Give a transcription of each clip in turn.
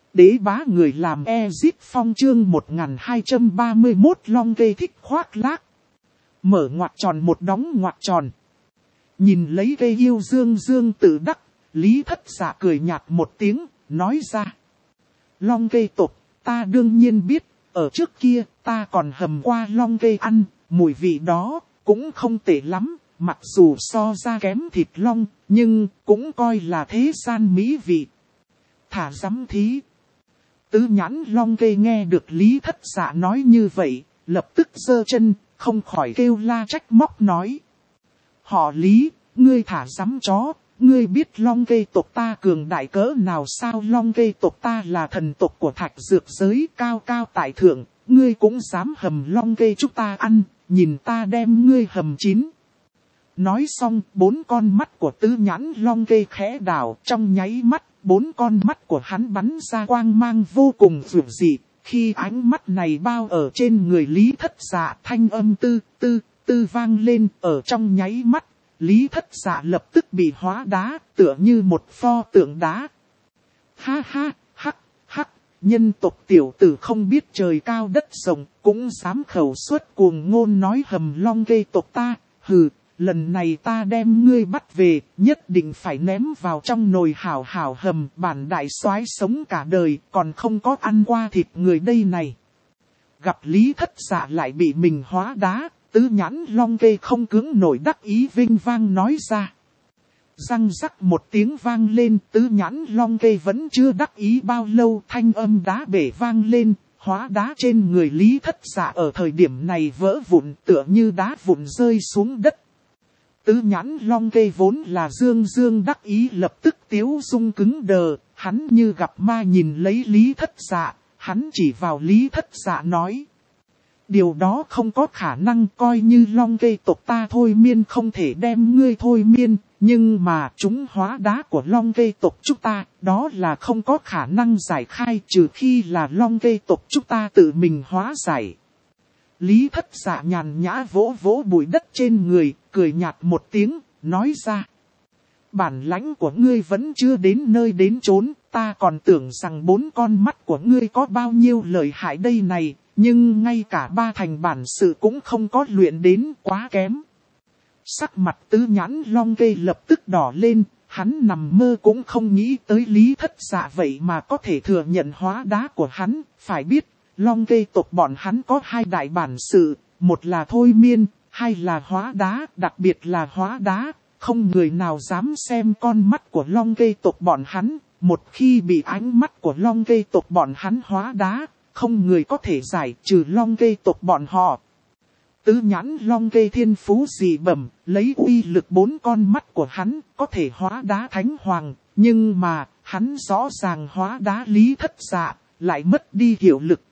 Đế bá người làm Ezit Phong chương 1231 Long Kê thích khoác lác. Mở ngoặc tròn một đóng ngoặc tròn. Nhìn lấy cây yêu dương dương tự đắc, Lý Thất Dạ cười nhạt một tiếng, nói ra. Long Kê tộc, ta đương nhiên biết, ở trước kia ta còn hầm qua Long Kê ăn, mùi vị đó cũng không tệ lắm, mặc dù so ra kém thịt long, nhưng cũng coi là thế gian mỹ vị. Thả dám thí. Tứ nhãn Long Kê nghe được Lý Thất Dạ nói như vậy, lập tức giơ chân, không khỏi kêu la trách móc nói. Họ Lý, ngươi thả dám chó, ngươi biết Long Kê tộc ta cường đại cỡ nào sao? Long Kê tộc ta là thần tộc của thạch dược giới cao cao tại thượng, ngươi cũng dám hầm Long Kê chúng ta ăn, nhìn ta đem ngươi hầm chín. Nói xong, 4 con mắt của tứ nhãn Long Kê khẽ đảo, trong nháy mắt, 4 con mắt của hắn bắn ra quang mang vô cùng dữ dị. Khi ánh mắt này bao ở trên người Lý Thất Dạ, thanh âm tư vang lên ở trong nháy mắt. Lý Thất Dạ lập tức bị hóa đá, tựa như một pho tượng đá. Ha ha, hắc, nhân tộc tiểu tử không biết trời cao đất rộng, cũng dám khẩu suất cuồng ngôn nói hầm Long Kê tộc ta, hừ. Lần này ta đem ngươi bắt về, nhất định phải ném vào trong nồi hảo hảo hầm, bản đại soái sống cả đời, còn không có ăn qua thịt người đây này. Gặp Lý Thất Dạ lại bị mình hóa đá, tứ nhãn Long Kê không cưỡng nổi đắc ý vinh vang nói ra. Răng rắc một tiếng vang lên, tứ nhãn Long Kê vẫn chưa đắc ý bao lâu, thanh âm đá bể vang lên. Hóa đá trên người Lý Thất Dạ ở thời điểm này vỡ vụn, tựa như đá vụn rơi xuống đất. Tứ nhãn Long Kê vốn là dương đắc ý lập tức tiếu dung cứng đờ, hắn như gặp ma nhìn lấy Lý Thất Dạ, hắn chỉ vào Lý Thất Dạ nói. Điều đó không có khả năng, coi như Long Kê tộc ta thôi miên không thể đem ngươi thôi miên, nhưng mà chúng hóa đá của Long Kê tộc chúng ta, đó là không có khả năng giải khai trừ khi là Long Kê tộc chúng ta tự mình hóa giải. Lý Thất Dạ nhàn nhã vỗ vỗ bụi đất trên người, cười nhạt một tiếng, nói ra. Bản lãnh của ngươi vẫn chưa đến nơi đến chốn, ta còn tưởng rằng 4 con mắt của ngươi có bao nhiêu lợi hại đây này, nhưng ngay cả 3 thành bản sự cũng không có luyện đến, quá kém. Sắc mặt tứ nhãn Long Kê lập tức đỏ lên, hắn nằm mơ cũng không nghĩ tới Lý Thất Dạ vậy mà có thể thừa nhận hóa đá của hắn, phải biết. Long Kê tộc bọn hắn có 2 đại bản sự, một là thôi miên, 2 là hóa đá, đặc biệt là hóa đá, không người nào dám xem con mắt của Long Kê tộc bọn hắn, một khi bị ánh mắt của Long Kê tộc bọn hắn hóa đá, không người có thể giải trừ Long Kê tộc bọn họ. Tứ nhãn Long Kê thiên phú dị bẩm, lấy uy lực 4 con mắt của hắn có thể hóa đá thánh hoàng, nhưng mà hắn rõ ràng hóa đá Lý Thất Dạ, lại mất đi hiệu lực.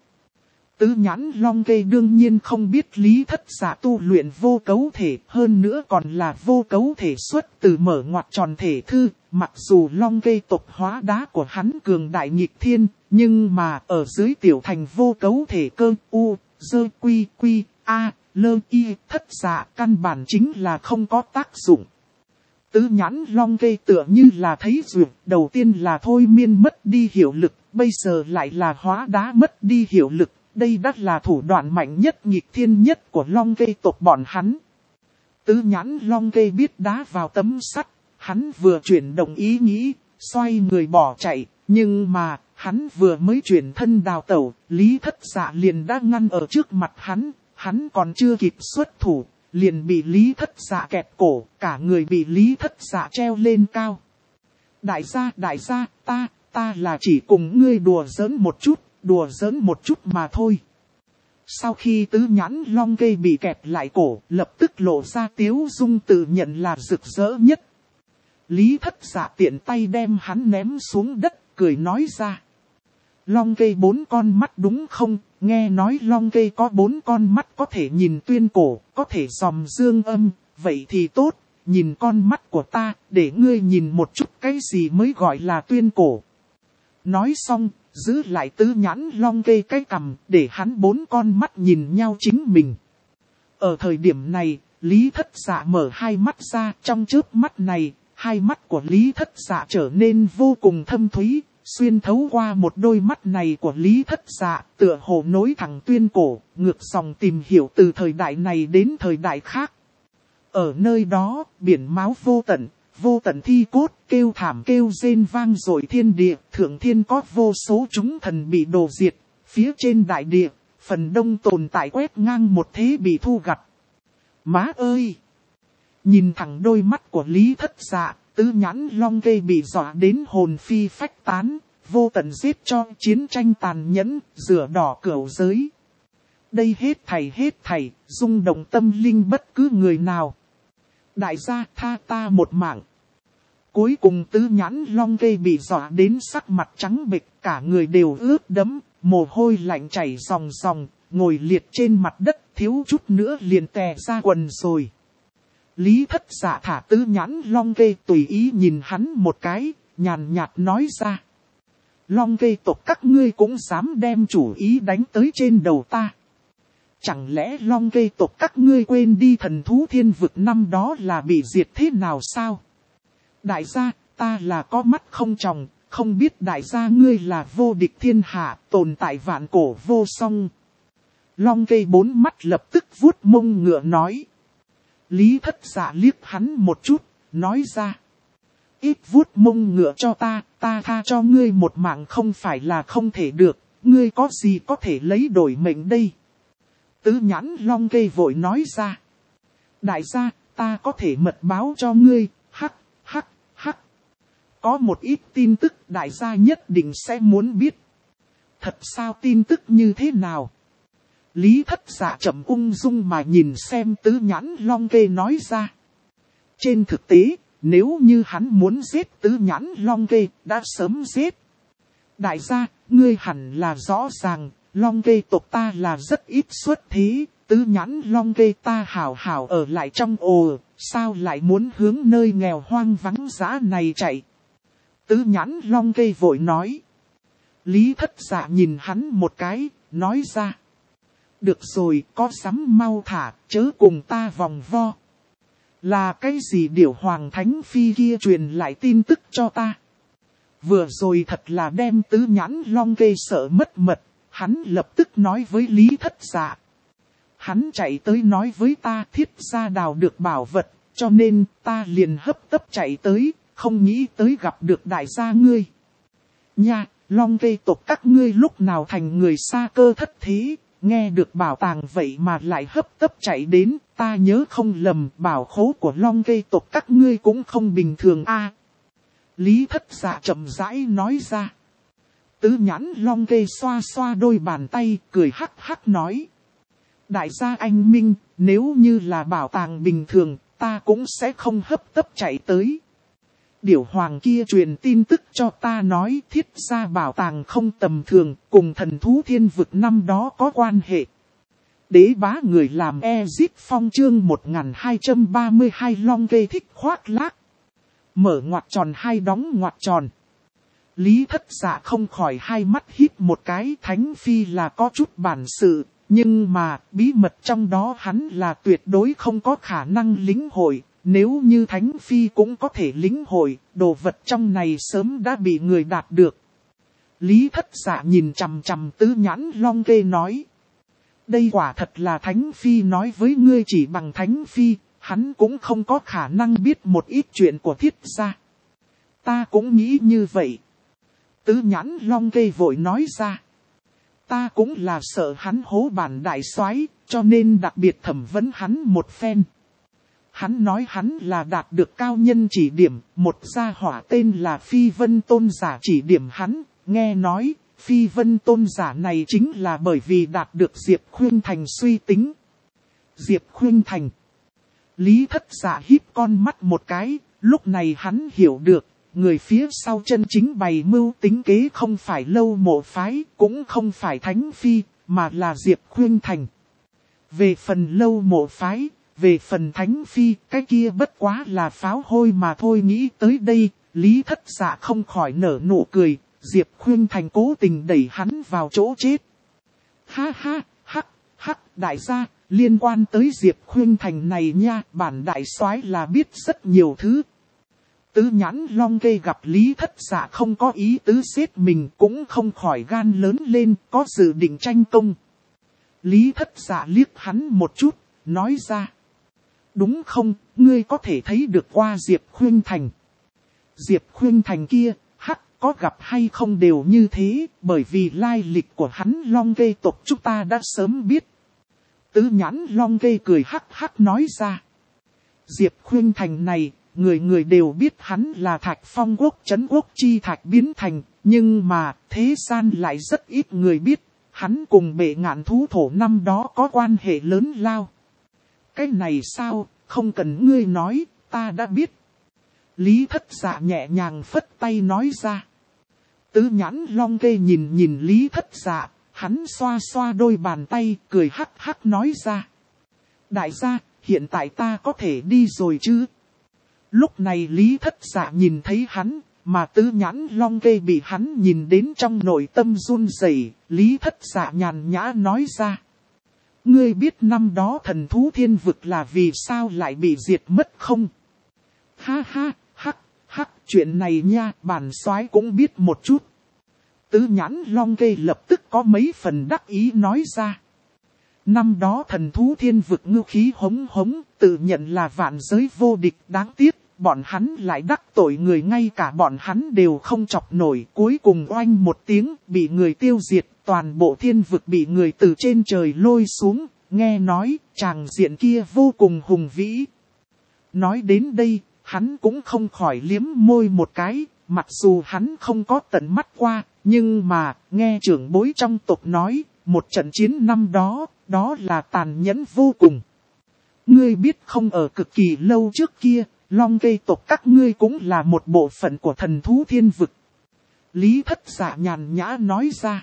Tứ nhãn Long Kê đương nhiên không biết Lý Thất Dạ tu luyện vô cấu thể, hơn nữa còn là vô cấu thể xuất từ mở ngoặc tròn thể thư, mặc dù Long Kê tộc hóa đá của hắn cường đại nghịch thiên, nhưng mà ở dưới tiểu thành vô cấu thể cơ u, dơ quy, a, lơ y, Thất Dạ căn bản chính là không có tác dụng. Tứ nhãn Long Kê tựa như là thấy duyệt, đầu tiên là thôi miên mất đi hiệu lực, bây giờ lại là hóa đá mất đi hiệu lực. Đây đắt là thủ đoạn mạnh nhất nghịch thiên nhất của Long Kê tộc bọn hắn. Tứ nhãn Long Kê biết đá vào tấm sắt, hắn vừa chuyển động ý nghĩ, xoay người bỏ chạy, nhưng mà hắn vừa mới chuyển thân đào tẩu, Lý Thất Dạ liền đã ngăn ở trước mặt hắn còn chưa kịp xuất thủ, liền bị Lý Thất Dạ kẹp cổ, cả người bị Lý Thất Dạ treo lên cao. Đại gia, ta là chỉ cùng ngươi đùa giỡn một chút mà thôi. Sau khi tứ nhãn Long Kê bị kẹp lại cổ, lập tức lộ ra tiếu dung tự nhận là rực rỡ nhất. Lý Thất Dạ tiện tay đem hắn ném xuống đất, cười nói ra. Long Kê 4 con mắt đúng không? Nghe nói Long Kê có 4 con mắt có thể nhìn tuyên cổ, có thể dòm dương âm, vậy thì tốt, nhìn con mắt của ta, để ngươi nhìn một chút cái gì mới gọi là tuyên cổ. Nói xong, giữ lại tứ nhãn Long Kê cái cằm, để hắn 4 con mắt nhìn nhau chính mình. Ở thời điểm này, Lý Thất Dạ mở 2 mắt ra, trong chớp mắt này, 2 mắt của Lý Thất Dạ trở nên vô cùng thâm thúy, xuyên thấu qua một đôi mắt này của Lý Thất Dạ, tựa hồ nối thẳng tuyên cổ, ngược dòng tìm hiểu từ thời đại này đến thời đại khác. Ở nơi đó, biển máu vô tận thi cốt, kêu thảm kêu rên vang dội thiên địa, thượng thiên có vô số chúng thần bị đổ diệt, phía trên đại địa, phần đông tồn tại quét ngang một thế bị thu gặt. Má ơi! Nhìn thẳng đôi mắt của Lý Thất Dạ, tứ nhãn long cây bị dọa đến hồn phi phách tán, vô tận giết cho chiến tranh tàn nhẫn, rửa đỏ cửu giới. Đây hết thảy, rung động tâm linh bất cứ người nào. Đại gia tha ta một mạng. Cuối cùng tứ nhãn long cây bị dọa đến sắc mặt trắng bệch, cả người đều ướt đẫm, mồ hôi lạnh chảy ròng ròng, ngồi liệt trên mặt đất, thiếu chút nữa liền tè ra quần rồi. Lý Thất Dạ thả tứ nhãn long cây tùy ý nhìn hắn một cái, nhàn nhạt nói ra. Long cây tộc các ngươi cũng dám đem chủ ý đánh tới trên đầu ta. Chẳng lẽ long cây tộc các ngươi quên đi thần thú thiên vực năm đó là bị diệt thế nào sao? Đại gia, ta là có mắt không tròng, không biết đại gia ngươi là vô địch thiên hạ, tồn tại vạn cổ vô song. Long cây bốn mắt lập tức vuốt mông ngựa nói. Lý Thất Dạ liếc hắn một chút, nói ra. Ít vuốt mông ngựa cho ta tha cho ngươi một mạng không phải là không thể được, ngươi có gì có thể lấy đổi mệnh đây? Tứ nhãn long cây vội nói ra. Đại gia, ta có thể mật báo cho ngươi, hắc. Có một ít tin tức đại gia nhất định sẽ muốn biết. Thật sao tin tức như thế nào? Lý Thất Dạ chậm ung dung mà nhìn xem tứ nhãn long kê nói ra. Trên thực tế, nếu như hắn muốn giết tứ nhãn long kê, đã sớm giết. Đại gia, ngươi hẳn là rõ ràng, long kê tộc ta là rất ít xuất thế, tứ nhãn long kê ta hảo hảo ở lại trong ồ, sao lại muốn hướng nơi nghèo hoang vắng dã này chạy? Tứ nhãn long kê vội nói. Lý Thất Dạ nhìn hắn một cái, nói ra. Được rồi, có sắm mau thả, chớ cùng ta vòng vo. Là cái gì điểu hoàng thánh phi kia truyền lại tin tức cho ta? Vừa rồi thật là đem tứ nhãn long kê sợ mất mật, hắn lập tức nói với Lý Thất Dạ. Hắn chạy tới nói với ta thiết gia đào được bảo vật, cho nên ta liền hấp tấp chạy tới, không nghĩ tới gặp được đại gia ngươi. Nha, long kê tộc các ngươi lúc nào thành người xa cơ thất thế, nghe được bảo tàng vậy mà lại hấp tấp chạy đến, ta nhớ không lầm bảo khố của long kê tộc các ngươi cũng không bình thường a. Lý Thất Dạ chậm rãi nói ra. Tứ nhãn long kê xoa xoa đôi bàn tay, cười hắc hắc nói. Đại gia anh minh, nếu như là bảo tàng bình thường, ta cũng sẽ không hấp tấp chạy tới. Điểu hoàng kia truyền tin tức cho ta nói thiết gia bảo tàng không tầm thường, cùng thần thú thiên vực năm đó có quan hệ. Đế bá người làm Ezit Phong chương 1232 long kê thích khoác lác. Mở ngoặc tròn hai đóng ngoặc tròn. Lý Thất Dạ không khỏi hai mắt hít một cái, Thánh Phi là có chút bản sự, nhưng mà bí mật trong đó hắn là tuyệt đối không có khả năng lĩnh hội. Nếu như Thánh Phi cũng có thể lĩnh hội, đồ vật trong này sớm đã bị người đạt được. Lý Thất Dạ nhìn chằm chằm tứ nhãn long kê nói. Đây quả thật là Thánh Phi nói với ngươi, chỉ bằng Thánh Phi, hắn cũng không có khả năng biết một ít chuyện của thiết gia. Ta cũng nghĩ như vậy. Tứ nhãn long kê vội nói ra. Ta cũng là sợ hắn hố bản đại soái, cho nên đặc biệt thẩm vấn hắn một phen. Hắn nói hắn là đạt được cao nhân chỉ điểm, một gia hỏa tên là Phi Vân Tôn giả chỉ điểm hắn, nghe nói, Phi Vân Tôn giả này chính là bởi vì đạt được Diệp Khuyên Thành suy tính. Diệp Khuyên Thành. Lý Thất Dạ híp con mắt một cái, lúc này hắn hiểu được, người phía sau chân chính bày mưu tính kế không phải Lâu Mộ phái, cũng không phải Thánh Phi, mà là Diệp Khuyên Thành. Về phần Lâu Mộ phái, về phần Thánh Phi, cái kia bất quá là pháo hôi mà thôi. Nghĩ tới đây, Lý Thất Dạ không khỏi nở nụ cười, Diệp Khuyên Thành cố tình đẩy hắn vào chỗ chết. Ha ha, hắc, đại gia, liên quan tới Diệp Khuyên Thành này nha, bản đại soái là biết rất nhiều thứ. Tứ Nhãn Long Kê gặp Lý Thất Dạ không có ý tứ giết mình cũng không khỏi gan lớn lên, có dự định tranh công. Lý Thất Dạ liếc hắn một chút, nói ra. Đúng không, ngươi có thể thấy được qua Diệp Khuynh Thành. Diệp Khuynh Thành kia, có gặp hay không đều như thế, bởi vì lai lịch của hắn Long Kê tộc chúng ta đã sớm biết. Tứ Nhãn Long Kê cười hắc hắc nói ra. Diệp Khuynh Thành này, người người đều biết hắn là Thạch Phong quốc trấn quốc chi thạch biến thành, nhưng mà thế gian lại rất ít người biết, hắn cùng Bệ Ngạn thú thổ năm đó có quan hệ lớn lao. Cái này sao, không cần ngươi nói, ta đã biết. Lý Thất Dạ nhẹ nhàng phất tay nói ra. Tứ Nhãn Long Kê nhìn Lý Thất Dạ, hắn xoa xoa đôi bàn tay, cười hắc hắc nói ra. Đại gia, hiện tại ta có thể đi rồi chứ? Lúc này Lý Thất Dạ nhìn thấy hắn, mà Tứ Nhãn Long Kê bị hắn nhìn đến trong nội tâm run rẩy. Lý Thất Dạ nhàn nhã nói ra. Ngươi biết năm đó thần thú thiên vực là vì sao lại bị diệt mất không? Ha ha, hắc, chuyện này nha, bản soái cũng biết một chút. Tứ Nhãn Long Kê lập tức có mấy phần đắc ý nói ra. Năm đó thần thú thiên vực ngưu khí hống hống, tự nhận là vạn giới vô địch, đáng tiếc, bọn hắn lại đắc tội người, ngay cả bọn hắn đều không chọc nổi, cuối cùng oanh một tiếng, bị người tiêu diệt, toàn bộ thiên vực bị người từ trên trời lôi xuống, nghe nói, tràng diện kia vô cùng hùng vĩ. Nói đến đây, hắn cũng không khỏi liếm môi một cái, mặc dù hắn không có tận mắt qua, nhưng mà, nghe trưởng bối trong tộc nói, một trận chiến năm đó, đó là tàn nhẫn vô cùng. Ngươi biết không, ở cực kỳ lâu trước kia, Long Kê tộc các ngươi cũng là một bộ phận của thần thú thiên vực. Lý Thất Dạ nhàn nhã nói ra.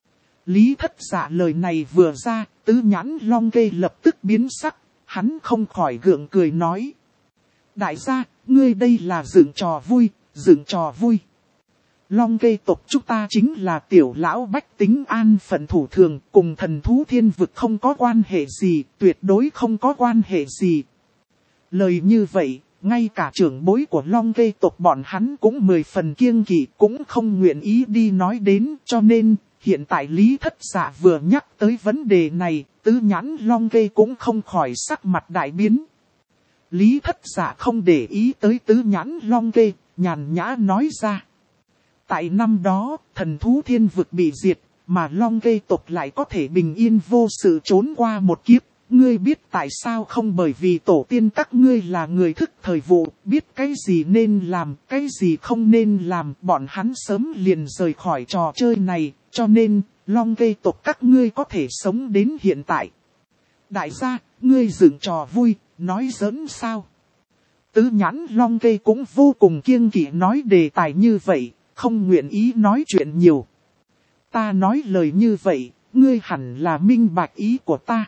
Lý Thất Dạ lời này vừa ra, Tứ Nhãn Long Kê lập tức biến sắc, hắn không khỏi gượng cười nói. Đại gia, ngươi đây là dựng trò vui, dựng trò vui. Long Kê tộc chúng ta chính là tiểu lão bách tính an phận thủ thường, cùng thần thú thiên vực không có quan hệ gì, tuyệt đối không có quan hệ gì. Lời như vậy, ngay cả trưởng bối của Long Kê tộc bọn hắn cũng 10 phần kiêng kỵ, cũng không nguyện ý đi nói đến, cho nên, hiện tại Lý Thất Dạ vừa nhắc tới vấn đề này, Tứ Nhãn Long Kê cũng không khỏi sắc mặt đại biến. Lý Thất Dạ không để ý tới Tứ Nhãn Long Kê, nhàn nhã nói ra. Tại năm đó, thần thú thiên vực bị diệt, mà Long Kê tộc lại có thể bình yên vô sự trốn qua một kiếp. Ngươi biết tại sao không? Bởi vì tổ tiên các ngươi là người thức thời vụ, biết cái gì nên làm, cái gì không nên làm. Bọn hắn sớm liền rời khỏi trò chơi này, cho nên, Long Kê tộc các ngươi có thể sống đến hiện tại. Đại gia, ngươi dựng trò vui, nói giỡn sao? Tứ Nhãn Long Kê cũng vô cùng kiêng kỵ nói đề tài như vậy, không nguyện ý nói chuyện nhiều. Ta nói lời như vậy, ngươi hẳn là minh bạch ý của ta.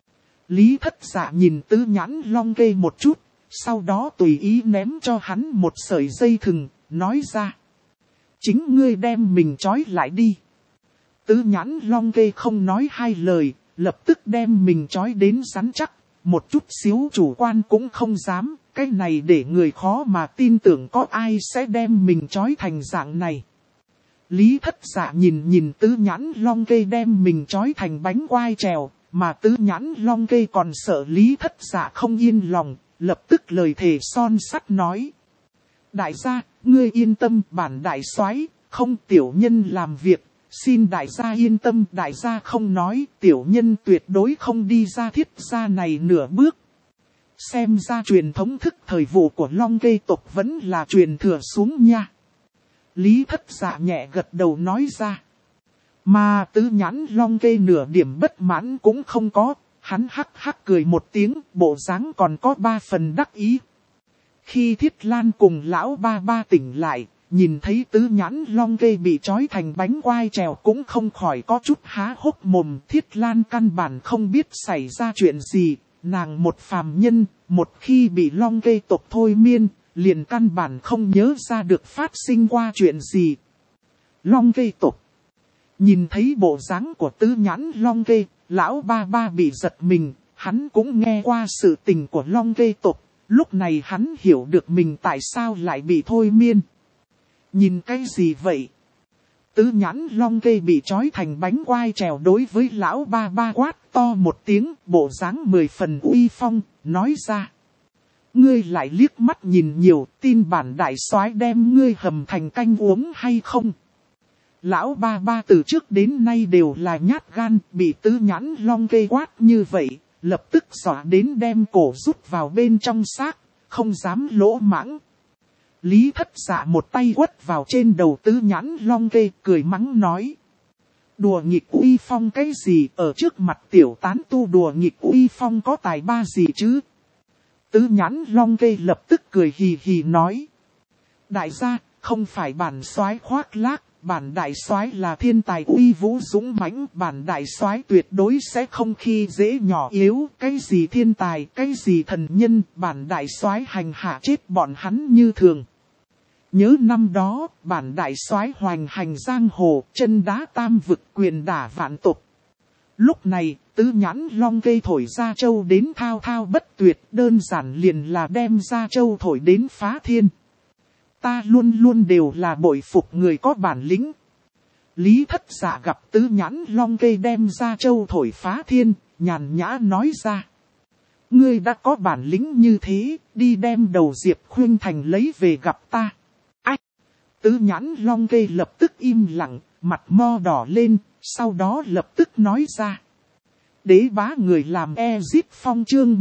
Lý Thất Dạ nhìn Tứ Nhãn Long Kê một chút, sau đó tùy ý ném cho hắn một sợi dây thừng, nói ra. Chính ngươi đem mình trói lại đi. Tứ Nhãn Long Kê không nói hai lời, lập tức đem mình trói đến rắn chắc, một chút xíu chủ quan cũng không dám, cái này để người khó mà tin tưởng có ai sẽ đem mình trói thành dạng này. Lý Thất Dạ nhìn Tứ Nhãn Long Kê đem mình trói thành bánh quai trèo, mà Tứ Nhãn Long Kê còn sợ Lý Thất Dạ không yên lòng, lập tức lời thề son sắt nói. Đại gia, ngươi yên tâm, bản đại soái không tiểu nhân làm việc, xin đại gia yên tâm. Đại gia không nói, tiểu nhân tuyệt đối không đi ra thiết gia này nửa bước. Xem ra truyền thống thức thời vụ của Long Kê tộc vẫn là truyền thừa xuống nha. Lý Thất Dạ nhẹ gật đầu nói ra. Mà Tứ Nhãn Long Kê nửa điểm bất mãn cũng không có, hắn hắc hắc cười một tiếng, bộ dáng còn có 3 phần đắc ý. Khi Thiết Lan cùng lão ba ba tỉnh lại, nhìn thấy Tứ Nhãn Long Kê bị trói thành bánh quai trèo cũng không khỏi có chút há hốc mồm. Thiết Lan căn bản không biết xảy ra chuyện gì, nàng một phàm nhân, một khi bị Long Kê tộc thôi miên, liền căn bản không nhớ ra được phát sinh qua chuyện gì. Long Kê tộc. Nhìn thấy bộ dáng của Tứ Nhãn Long Kê, lão ba ba bị giật mình, hắn cũng nghe qua sự tình của Long Kê tộc, Lúc này hắn hiểu được mình tại sao lại bị thôi miên. Nhìn cái gì vậy? Tứ nhãn long kê bị trói thành bánh quai trèo đối với lão ba ba quát to một tiếng, bộ dáng 10 phần uy phong, nói ra. Ngươi lại liếc mắt nhìn nhiều, tin bản đại soái đem ngươi hầm thành canh uống hay không? Lão ba ba từ trước đến nay đều là nhát gan, bị tứ nhãn long kê quát như vậy, lập tức dọa đến đem cổ rút vào bên trong xác, không dám lỗ mãng. Lý Thất Dạ một tay quất vào trên đầu tứ nhãn long kê, cười mắng nói. Đùa nghịch uy phong cái gì, ở trước mặt tiểu tán tu đùa nghịch uy phong có tài ba gì chứ? Tứ nhãn long kê lập tức cười hì hì nói. Đại gia, không phải bản soái khoác lác, bản đại soái là thiên tài uy vũ dũng mãnh, bản đại soái tuyệt đối sẽ không khi dễ nhỏ yếu, cái gì thiên tài, cái gì thần nhân, bản đại soái hành hạ chết bọn hắn như thường. Nhớ năm đó, bản đại soái hoành hành giang hồ, chân đá tam vực, quyền đả vạn tộc. Lúc này, tứ nhãn long kê thổi ra châu đến thao thao bất tuyệt, đơn giản liền là đem ra châu thổi đến phá thiên. Ta luôn luôn đều là bội phục người có bản lĩnh. Lý Thất Dạ gặp tứ nhãn long kê đem ra châu thổi phá thiên, nhàn nhã nói ra. Ngươi đã có bản lĩnh như thế, đi đem đầu Diệp Khuynh Thành lấy về gặp ta. Ách! Tứ nhãn long kê lập tức im lặng, mặt mo đỏ lên, sau đó lập tức nói ra. Đế bá người làm Ezip Phong chương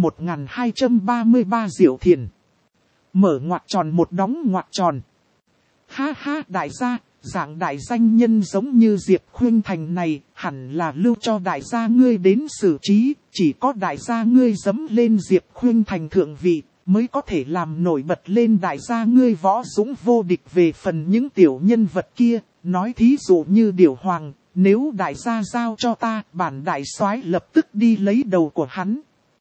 1233 Diệu Thiền. Mở ngoặc tròn một đóng ngoặc tròn. Ha ha đại gia, dạng đại danh nhân giống như Diệp Khuynh Thành này, hẳn là lưu cho đại gia ngươi đến xử trí, chỉ có đại gia ngươi dẫm lên Diệp Khuynh Thành thượng vị, mới có thể làm nổi bật lên đại gia ngươi võ dũng vô địch. Về phần những tiểu nhân vật kia, nói thí dụ như Điểu Hoàng, nếu đại gia giao cho ta, bản đại soái lập tức đi lấy đầu của hắn.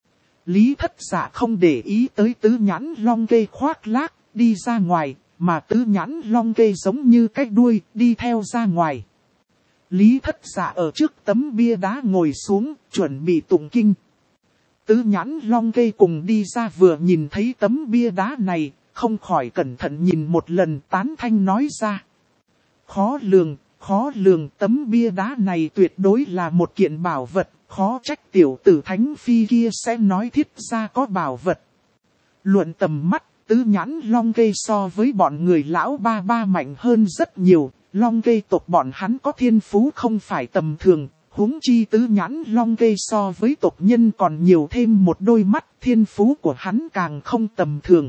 Lý Thất Dạ không để ý tới tứ nhãn long kê khoác lác, đi ra ngoài, mà tứ nhãn long kê giống như cái đuôi, đi theo ra ngoài. Lý Thất Dạ ở trước tấm bia đá ngồi xuống, chuẩn bị tụng kinh. Tứ nhãn long kê cùng đi ra vừa nhìn thấy tấm bia đá này, không khỏi cẩn thận nhìn một lần, tán thanh nói ra. Khó lường tấm bia đá này tuyệt đối là một kiện bảo vật, khó trách tiểu tử Thánh Phi kia sẽ nói thiết ra có bảo vật. Luận tầm mắt, tứ nhãn long kê so với bọn người lão ba ba mạnh hơn rất nhiều, long kê tộc bọn hắn có thiên phú không phải tầm thường, huống chi tứ nhãn long kê so với tộc nhân còn nhiều thêm một đôi mắt, thiên phú của hắn càng không tầm thường.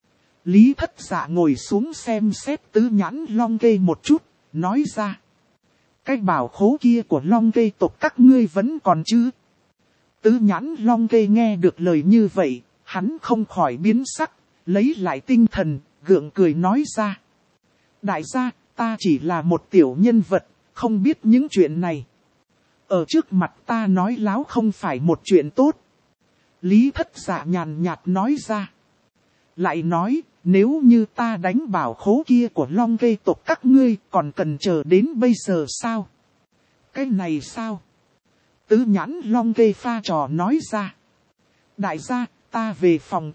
Lý Thất Dạ ngồi xuống xem xét tứ nhãn long kê một chút, nói ra. Cái bảo khố kia của long kê tộc các ngươi vẫn còn chứ? Tứ nhãn long kê nghe được lời như vậy, hắn không khỏi biến sắc, lấy lại tinh thần, gượng cười nói ra. Đại gia, ta chỉ là một tiểu nhân vật, không biết những chuyện này. Ở trước mặt ta nói láo không phải một chuyện tốt. Lý Thất Dạ nhàn nhạt nói ra. Lại nói, nếu như ta đánh bảo khố kia của long kê tộc các ngươi còn cần chờ đến bây giờ sao? Cái này sao? Tứ nhãn long kê pha trò nói ra. Đại gia, ta về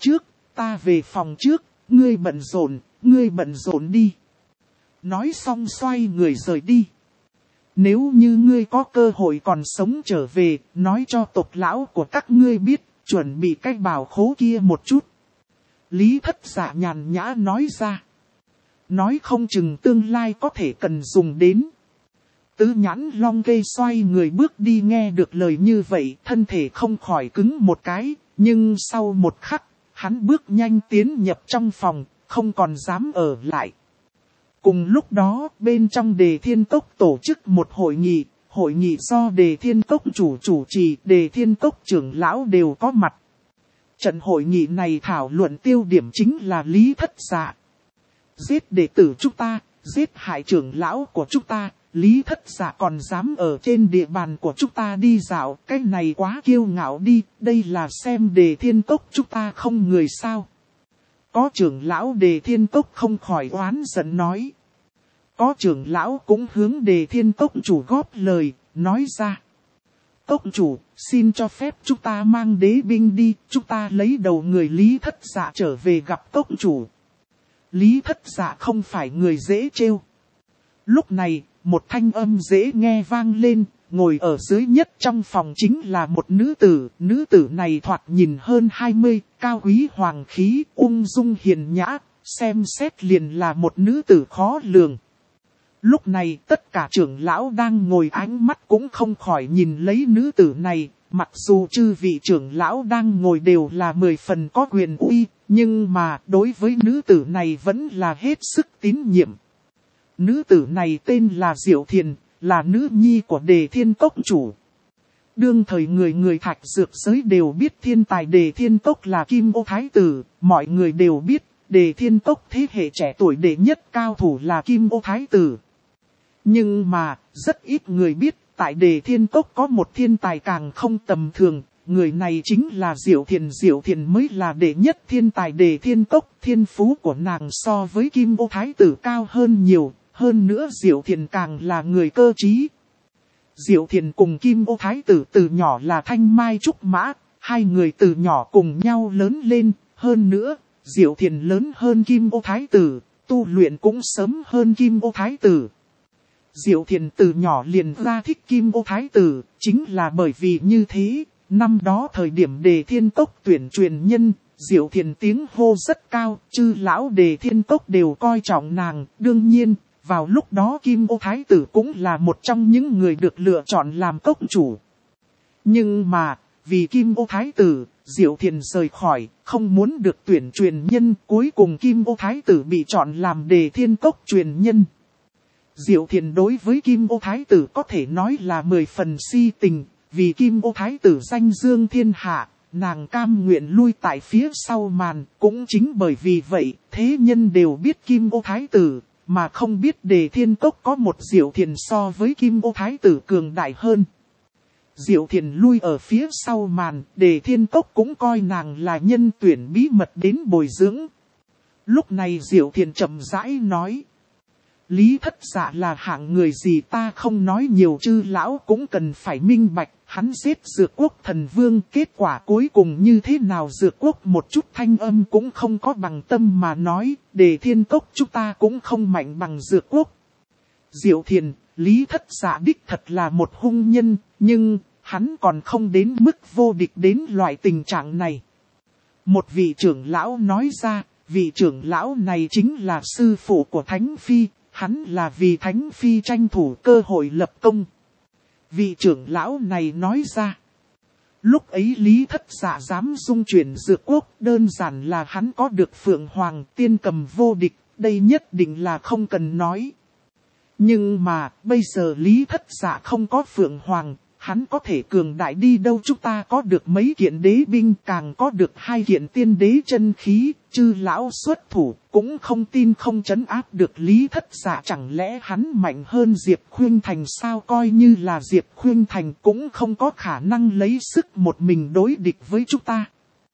phòng trước, ngươi bận rộn đi. Nói xong xoay người rời đi. Nếu như ngươi có cơ hội còn sống trở về, nói cho tộc lão của các ngươi biết, chuẩn bị cái bảo khố kia một chút. Lý Thất Dạ nhàn nhã nói ra. Nói không chừng tương lai có thể cần dùng đến. Tứ nhãn long kê xoay người bước đi, nghe được lời như vậy, thân thể không khỏi cứng một cái, nhưng sau một khắc, hắn bước nhanh tiến nhập trong phòng, không còn dám ở lại. Cùng lúc đó, bên trong Đề Thiên Cốc tổ chức một hội nghị do Đề Thiên Cốc chủ trì, Đề Thiên Cốc trưởng lão đều có mặt. Trận hội nghị này thảo luận tiêu điểm chính là Lý Thất Dạ. Giết đệ tử chúng ta, giết hại trưởng lão của chúng ta, Lý Thất Dạ còn dám ở trên địa bàn của chúng ta đi dạo, cái này quá kiêu ngạo đi, đây là xem Đề Thiên Cốc chúng ta không người sao. Có trưởng lão Đề Thiên Cốc không khỏi oán giận nói. Có trưởng lão cũng hướng Đề Thiên Cốc chủ góp lời, nói ra. Cốc chủ, xin cho phép chúng ta mang đế binh đi, chúng ta lấy đầu người Lý Thất Dạ trở về gặp cốc chủ. Lý Thất Dạ không phải người dễ trêu. Lúc này, một thanh âm dễ nghe vang lên, ngồi ở dưới nhất trong phòng chính là một nữ tử này thoạt nhìn hơn 20, cao quý hoàng khí, ung dung hiền nhã, xem xét liền là một nữ tử khó lường. Lúc này tất cả trưởng lão đang ngồi ánh mắt cũng không khỏi nhìn lấy nữ tử này, mặc dù chư vị trưởng lão đang ngồi đều là 10 phần có quyền uy, nhưng mà đối với nữ tử này vẫn là hết sức tín nhiệm. Nữ tử này tên là Diệu Thiền, là nữ nhi của Đề Thiên Cốc chủ. Đương thời người Thạch Dược giới đều biết thiên tài Đề Thiên Cốc là Kim Ô Thái Tử, mọi người đều biết Đề Thiên Cốc thế hệ trẻ tuổi đệ nhất cao thủ là Kim Ô Thái Tử. Nhưng mà, rất ít người biết, tại Đề Thiên Cốc có một thiên tài càng không tầm thường, người này chính là Diệu Thiền. Diệu Thiền mới là đệ nhất thiên tài Đề Thiên Cốc, thiên phú của nàng so với Kim Ô Thái Tử cao hơn nhiều, hơn nữa Diệu Thiền càng là người cơ trí. Diệu Thiền cùng Kim Ô Thái Tử từ nhỏ là thanh mai trúc mã, hai người từ nhỏ cùng nhau lớn lên, hơn nữa, Diệu Thiền lớn hơn Kim Ô Thái Tử, tu luyện cũng sớm hơn Kim Ô Thái Tử. Diệu Thiền từ nhỏ liền ra thích Kim Ô Thái Tử, chính là bởi vì như thế, năm đó thời điểm Đề Thiên Cốc tuyển truyền nhân, Diệu Thiền tiếng hô rất cao, chư lão Đề Thiên Cốc đều coi trọng nàng, đương nhiên, vào lúc đó Kim Ô Thái Tử cũng là một trong những người được lựa chọn làm cốc chủ. Nhưng mà, vì Kim Ô Thái Tử, Diệu Thiền rời khỏi, không muốn được tuyển truyền nhân, cuối cùng Kim Ô Thái Tử bị chọn làm Đề Thiên Cốc truyền nhân. Diệu Thiền đối với Kim Ô Thái Tử có thể nói là 10 phần si tình, vì Kim Ô Thái Tử danh dương thiên hạ, nàng cam nguyện lui tại phía sau màn, cũng chính bởi vì vậy, thế nhân đều biết Kim Ô Thái Tử, mà không biết Đề Thiên Cốc có một Diệu Thiền so với Kim Ô Thái Tử cường đại hơn. Diệu Thiền lui ở phía sau màn, Đề Thiên Cốc cũng coi nàng là nhân tuyển bí mật đến bồi dưỡng. Lúc này Diệu Thiền chậm rãi nói. Lý Thất Dạ là hạng người gì ta không nói nhiều, chư lão cũng cần phải minh bạch, hắn giết Dược Quốc thần vương, kết quả cuối cùng như thế nào Dược Quốc một chút thanh âm cũng không có bằng tâm mà nói, Đề Thiên Cốc chúng ta cũng không mạnh bằng Dược Quốc. Diệu Thiền, Lý Thất Dạ đích thật là một hung nhân, nhưng hắn còn không đến mức vô địch đến loại tình trạng này. Một vị trưởng lão nói ra, vị trưởng lão này chính là sư phụ của Thánh Phi. Hắn là vì Thánh Phi tranh thủ cơ hội lập công. Vị trưởng lão này nói ra. Lúc ấy Lý Thất Dạ dám dung chuyển Dược Quốc, đơn giản là hắn có được Phượng Hoàng tiên cầm vô địch, đây nhất định là không cần nói. Nhưng mà, bây giờ Lý Thất Dạ không có Phượng Hoàng, hắn có thể cường đại đi đâu, chúng ta có được mấy kiện đế binh, càng có được 2 kiện tiên đế chân khí, chư lão xuất thủ, cũng không tin không trấn áp được Lý Thất Dạ. Chẳng lẽ hắn mạnh hơn Diệp Khuynh Thành sao? Coi như là Diệp Khuynh Thành cũng không có khả năng lấy sức một mình đối địch với chúng ta.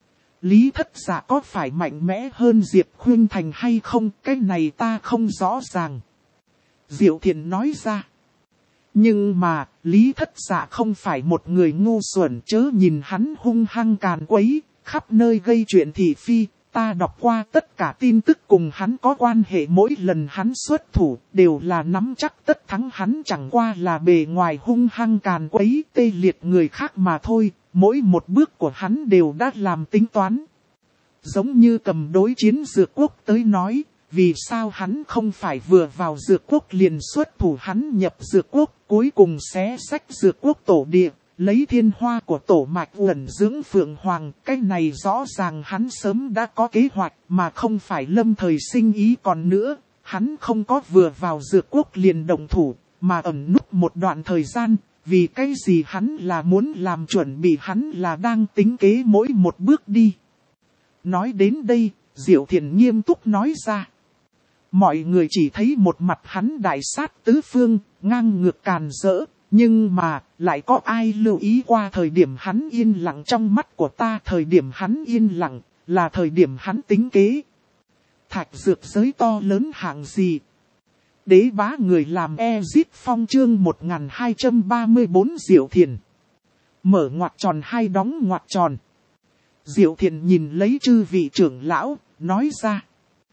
Lý Thất Dạ có phải mạnh mẽ hơn Diệp Khuynh Thành hay không? Cái này ta không rõ ràng. Diệu Thiền nói ra. Nhưng mà, Lý Thất Dạ không phải một người ngu xuẩn, chớ nhìn hắn hung hăng càn quấy, khắp nơi gây chuyện thị phi. Ta đọc qua tất cả tin tức cùng hắn có quan hệ, mỗi lần hắn xuất thủ đều là nắm chắc tất thắng, hắn chẳng qua là bề ngoài hung hăng càn quấy tê liệt người khác mà thôi, mỗi một bước của hắn đều đã làm tính toán. Giống như cầm đối chiến Dược Quốc tới nói, vì sao hắn không phải vừa vào Dược Quốc liền xuất thủ, hắn nhập Dược Quốc, cuối cùng xé xách Dược Quốc tổ địa. Lấy thiên hoa của tổ mạch ẩn dưỡng Phượng Hoàng, cái này rõ ràng hắn sớm đã có kế hoạch mà không phải lâm thời sinh ý. Còn nữa, hắn không có vừa vào Dược Quốc liền động thủ, mà ẩn núp một đoạn thời gian, vì cái gì hắn là muốn làm chuẩn bị, hắn là đang tính kế mỗi một bước đi. Nói đến đây, Diệu Thiền nghiêm túc nói ra. Mọi người chỉ thấy một mặt hắn đại sát tứ phương, ngang ngược càn rỡ. Nhưng mà, lại có ai lưu ý qua thời điểm hắn yên lặng? Trong mắt của ta, thời điểm hắn yên lặng, là thời điểm hắn tính kế. Thạch Dược giới to lớn hạng gì? Đế bá người làm Ezit Phong chương 1234 Diệu Thiền. Mở ngoặc tròn hai đóng ngoặc tròn. Diệu Thiền nhìn lấy chư vị trưởng lão, nói ra.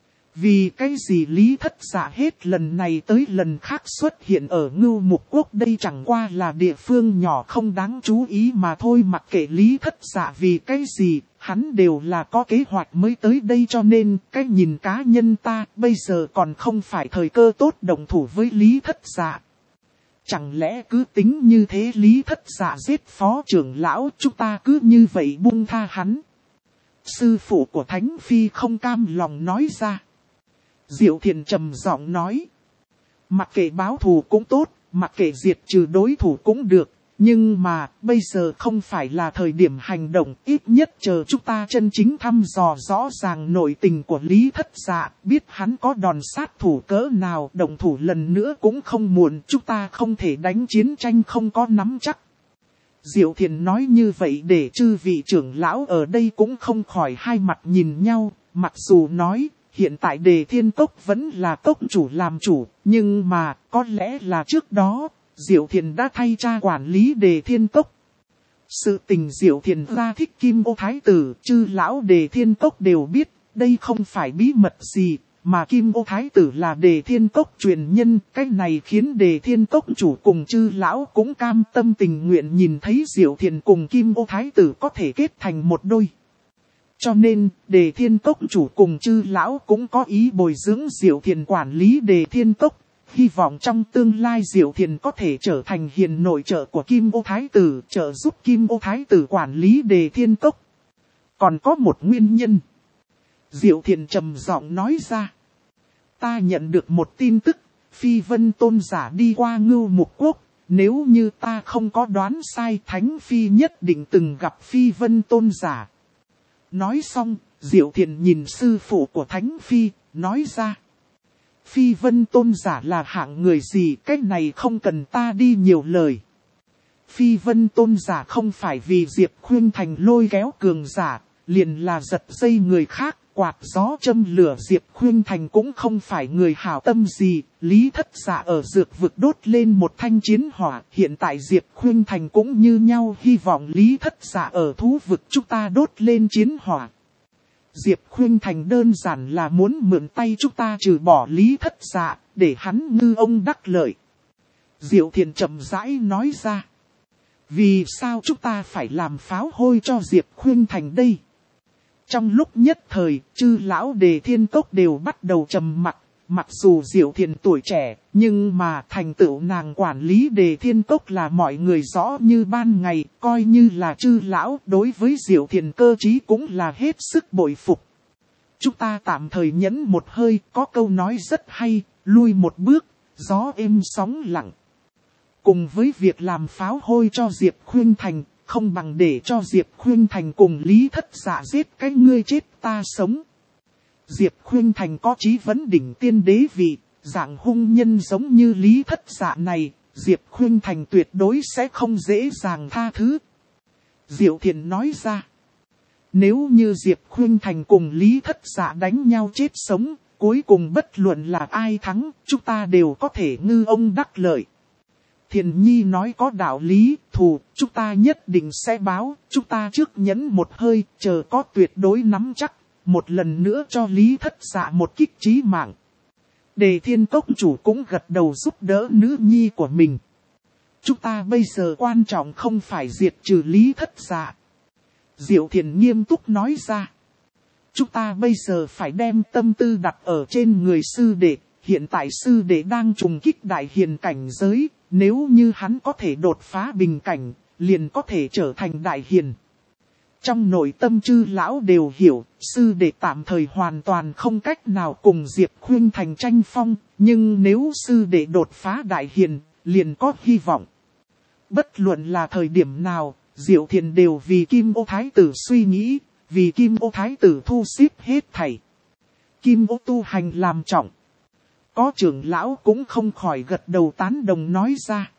Vì cái gì Lý Thất Dạ hết lần này tới lần khác xuất hiện ở Ngưu Mục Quốc, đây chẳng qua là địa phương nhỏ không đáng chú ý mà thôi. Mặc kệ Lý Thất Dạ vì cái gì, hắn đều là có kế hoạch mới tới đây, cho nên cái nhìn cá nhân ta bây giờ còn không phải thời cơ tốt động thủ với Lý Thất Dạ. Chẳng lẽ cứ tính như thế Lý Thất Dạ giết phó trưởng lão, chúng ta cứ như vậy buông tha hắn? Sư phụ của Thánh Phi không cam lòng nói ra. Diệu Thiền trầm giọng nói. Mặc kệ báo thù cũng tốt, mặc kệ diệt trừ đối thủ cũng được. Nhưng mà, bây giờ không phải là thời điểm hành động, ít nhất chờ chúng ta chân chính thăm dò rõ ràng nội tình của Lý Thất Dạ, biết hắn có đòn sát thủ cỡ nào, động thủ lần nữa cũng không muộn, chúng ta không thể đánh chiến tranh không có nắm chắc. Diệu Thiền nói như vậy để chư vị trưởng lão ở đây cũng không khỏi hai mặt nhìn nhau, mặc dù nói, hiện tại Đề Thiên Cốc vẫn là cốc chủ làm chủ, nhưng mà, có lẽ là trước đó, Diệu Thiền đã thay cha quản lý Đề Thiên Cốc. Sự tình Diệu Thiền ra thích Kim Ô Thái Tử, chư lão Đề Thiên Cốc đều biết, đây không phải bí mật gì, mà Kim Ô Thái Tử là Đề Thiên Cốc truyền nhân, cái này khiến Đề Thiên Cốc chủ cùng chư lão cũng cam tâm tình nguyện nhìn thấy Diệu Thiền cùng Kim Ô Thái Tử có thể kết thành một đôi. Cho nên, Đề Thiên Cốc chủ cùng chư lão cũng có ý bồi dưỡng Diệu Thiền quản lý Đề Thiên Cốc. Hy vọng trong tương lai Diệu Thiền có thể trở thành hiền nội trợ của Kim Ô Thái Tử, trợ giúp Kim Ô Thái Tử quản lý Đề Thiên Cốc. Còn có một nguyên nhân. Diệu Thiền trầm giọng nói ra. Ta nhận được một tin tức, Phi Vân Tôn giả đi qua Ngưu Mục Quốc. Nếu như ta không có đoán sai, Thánh Phi nhất định từng gặp Phi Vân Tôn giả. Nói xong, Diệu Thiền nhìn sư phụ của Thánh Phi, nói ra. Phi Vân Tôn giả là hạng người gì, cái này không cần ta đi nhiều lời. Phi Vân Tôn giả không phải vì Diệp Khuyên Thành lôi kéo cường giả, liền là giật dây người khác, quạt gió châm lửa. Diệp Khuyên Thành cũng không phải người hảo tâm gì, Lý Thất Dạ ở dược vực đốt lên một thanh chiến hỏa. Hiện tại Diệp Khuyên Thành cũng như nhau, hy vọng Lý Thất Dạ ở thú vực chúng ta đốt lên chiến hỏa. Diệp Khuyên Thành đơn giản là muốn mượn tay chúng ta trừ bỏ Lý Thất Dạ, để hắn ngư ông đắc lợi. Diệu Thiền chậm rãi nói ra. Vì sao chúng ta phải làm pháo hôi cho Diệp Khuyên Thành đây? Trong lúc nhất thời, chư lão Đề Thiên Cốc đều bắt đầu trầm mặc. Mặc dù Diệu Thiền tuổi trẻ, nhưng mà thành tựu nàng quản lý Đề Thiên Cốc là mọi người rõ như ban ngày, coi như là chư lão, đối với Diệu Thiền cơ trí cũng là hết sức bội phục. Chúng ta tạm thời nhẫn một hơi, có câu nói rất hay, lui một bước, gió êm sóng lặng. Cùng với việc làm pháo hôi cho Diệp Khuyên Thành, không bằng để cho Diệp Khuyên Thành cùng Lý Thất Dạ giết cái ngươi chết ta sống. Diệp Khuyên Thành có chí vấn đỉnh tiên đế vị, dạng hung nhân giống như Lý Thất Dạ này, Diệp Khuyên Thành tuyệt đối sẽ không dễ dàng tha thứ. Diệu Thiền nói ra, nếu như Diệp Khuyên Thành cùng Lý Thất Dạ đánh nhau chết sống, cuối cùng bất luận là ai thắng, chúng ta đều có thể ngư ông đắc lợi. Thiền Nhi nói có đạo lý, thù, chúng ta nhất định sẽ báo, chúng ta trước nhẫn một hơi, chờ có tuyệt đối nắm chắc, một lần nữa cho Lý Thất Dạ một kích chí mạng. Đề Thiên Cốc chủ cũng gật đầu giúp đỡ nữ nhi của mình. Chúng ta bây giờ quan trọng không phải diệt trừ Lý Thất Dạ. Diệu Thiền nghiêm túc nói ra. Chúng ta bây giờ phải đem tâm tư đặt ở trên người sư đệ. Hiện tại sư đệ đang trùng kích đại hiền cảnh giới. Nếu như hắn có thể đột phá bình cảnh, liền có thể trở thành đại hiền. Trong nội tâm chư lão đều hiểu, sư đệ tạm thời hoàn toàn không cách nào cùng Diệp Khuyên Thành tranh phong. Nhưng nếu sư đệ đột phá đại hiền, liền có hy vọng. Bất luận là thời điểm nào, Diệu Thiền đều vì Kim Ô Thái Tử suy nghĩ, vì Kim Ô Thái Tử thu xếp hết thảy. Kim Ô tu hành làm trọng. Có trưởng lão cũng không khỏi gật đầu tán đồng nói ra.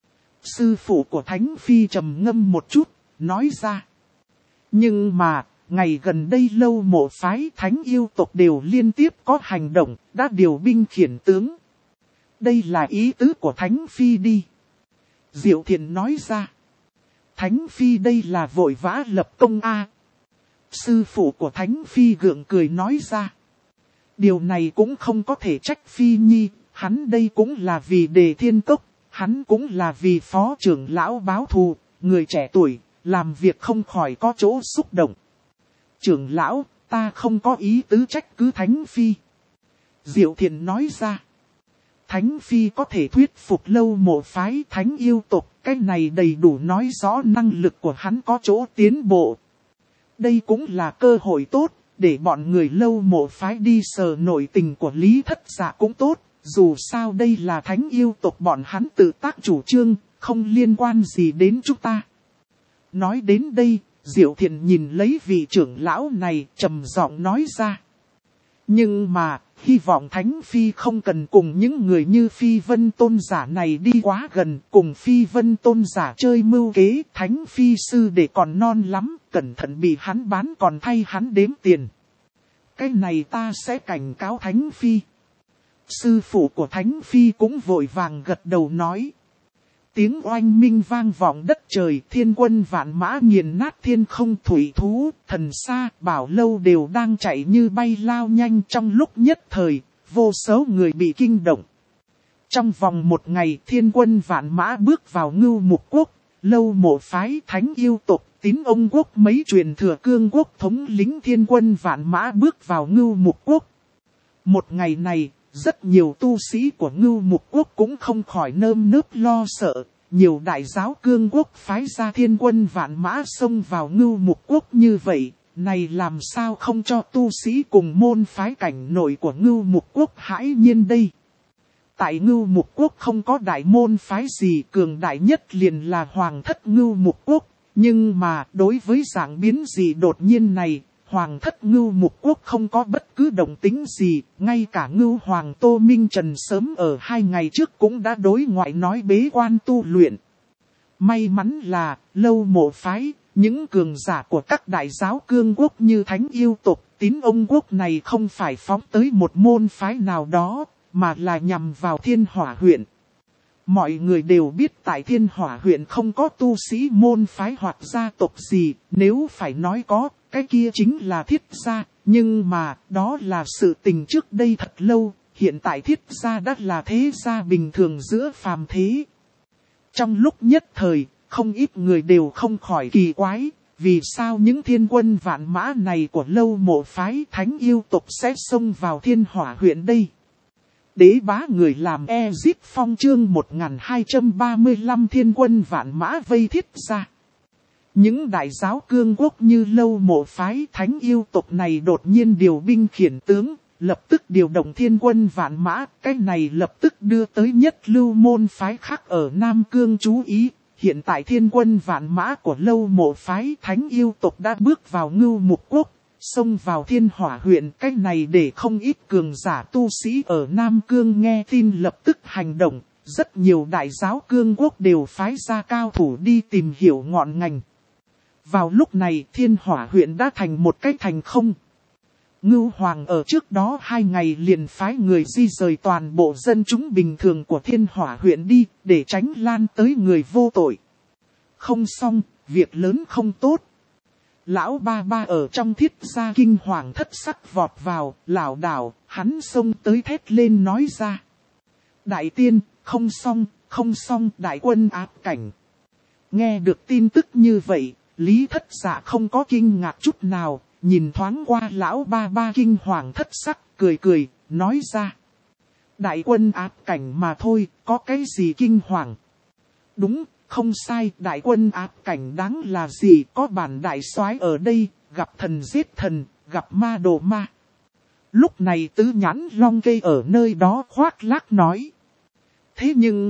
Sư phụ của Thánh Phi trầm ngâm một chút, nói ra. Nhưng mà, ngày gần đây Lâu Mộ phái Thánh yêu tộc đều liên tiếp có hành động, đã điều binh khiển tướng. Đây là ý tứ của Thánh Phi đi. Diệu Thiền nói ra. Thánh Phi đây là vội vã lập công a. Sư phụ của Thánh Phi gượng cười nói ra. Điều này cũng không có thể trách Phi Nhi, hắn đây cũng là vì Đề Thiên Cốc, hắn cũng là vì phó trưởng lão báo thù, người trẻ tuổi, làm việc không khỏi có chỗ xúc động. Trưởng lão, ta không có ý tứ trách cứ Thánh Phi. Diệu Thiện nói ra. Thánh Phi có thể thuyết phục Lâu Mộ phái Thánh yêu tộc, cái này đầy đủ nói rõ năng lực của hắn có chỗ tiến bộ. Đây cũng là cơ hội tốt, để bọn người Lâu Mộ phái đi sờ nội tình của Lý Thất Dạ cũng tốt, dù sao đây là Thánh yêu tộc bọn hắn tự tác chủ trương, không liên quan gì đến chúng ta. Nói đến đây, Diệu Thiện nhìn lấy vị trưởng lão này trầm giọng nói ra. Nhưng mà, hy vọng Thánh Phi không cần cùng những người như Phi Vân Tôn giả này đi quá gần, cùng Phi Vân Tôn giả chơi mưu kế, Thánh Phi sư để còn non lắm, cẩn thận bị hắn bán còn thay hắn đếm tiền. Cái này ta sẽ cảnh cáo Thánh Phi. Sư phụ của Thánh Phi cũng vội vàng gật đầu nói. Tiếng oanh minh vang vọng đất trời, thiên quân vạn mã nghiền nát thiên không, thủy thú, thần sa, bảo lâu đều đang chạy như bay lao nhanh trong lúc nhất thời, vô số người bị kinh động. Trong vòng một ngày thiên quân vạn mã bước vào Ngưu Mục Quốc, Lâu Mộ phái Thánh yêu tộc, Tín Ông Quốc mấy truyền thừa cương quốc thống lĩnh thiên quân vạn mã bước vào Ngưu Mục Quốc. Một ngày này, rất nhiều tu sĩ của Ngưu Mục Quốc cũng không khỏi nơm nớp lo sợ. Nhiều đại giáo cương quốc phái ra thiên quân vạn mã xông vào Ngưu Mục Quốc như vậy, này làm sao không cho tu sĩ cùng môn phái cảnh nội của Ngưu Mục Quốc hãi nhiên đây. Tại Ngưu Mục Quốc không có đại môn phái gì, cường đại nhất liền là Hoàng thất Ngưu Mục Quốc, nhưng mà đối với dạng biến gì đột nhiên này, Hoàng thất Ngưu Mục Quốc không có bất cứ động tính gì, ngay cả Ngưu Hoàng Tô Minh Trần sớm ở 2 ngày trước cũng đã đối ngoại nói bế quan tu luyện. May mắn là, Lâu Mộ phái, những cường giả của các đại giáo cương quốc như Thánh yêu tộc, Tín Ông Quốc này không phải phóng tới một môn phái nào đó, mà là nhằm vào Thiên Hỏa huyện. Mọi người đều biết tại Thiên Hỏa huyện không có tu sĩ môn phái hoặc gia tộc gì, nếu phải nói có, cái kia chính là Thiết gia, nhưng mà đó là sự tình trước đây thật lâu, hiện tại Thiết gia đã là thế gia bình thường giữa phàm thế. Trong lúc nhất thời, không ít người đều không khỏi kỳ quái, vì sao những thiên quân vạn mã này của Lâu Mộ phái Thánh yêu tộc sẽ xông vào Thiên Hỏa huyện đây. Đế bá người làm Ezip Phong chương 1235 thiên quân vạn mã vây Thiết gia. Những đại giáo cương quốc như Lâu Mộ phái Thánh yêu tộc này đột nhiên điều binh khiển tướng, lập tức điều động thiên quân vạn mã, cái này lập tức đưa tới nhất lưu môn phái khác ở Nam Cương chú ý. Hiện tại thiên quân vạn mã của Lâu Mộ phái Thánh yêu tộc đã bước vào Ngưu Mục Quốc, xông vào Thiên Hỏa huyện, cái này để không ít cường giả tu sĩ ở Nam Cương nghe tin lập tức hành động, rất nhiều đại giáo cương quốc đều phái ra cao thủ đi tìm hiểu ngọn ngành. Vào lúc này Thiên Hỏa huyện đã thành một cái thành không. Ngưu Hoàng ở trước đó 2 ngày liền phái người di rời toàn bộ dân chúng bình thường của Thiên Hỏa huyện đi, để tránh lan tới người vô tội. Không xong, việc lớn không tốt. Lão ba ba ở trong Thiết gia kinh hoàng thất sắc vọt vào, lảo đảo, hắn xông tới thét lên nói ra. Đại tiên, không xong, đại quân áp cảnh. Nghe được tin tức như vậy, Lý Thất Dạ không có kinh ngạc chút nào, nhìn thoáng qua lão ba ba kinh hoàng thất sắc, cười, nói ra. Đại quân áp cảnh mà thôi, có cái gì kinh hoàng? Đúng, không sai, đại quân áp cảnh đáng là gì, có bản đại soái ở đây, gặp thần giết thần, gặp ma đồ ma. Lúc này Tứ Nhãn Long Cây ở nơi đó khoác lác nói. Thế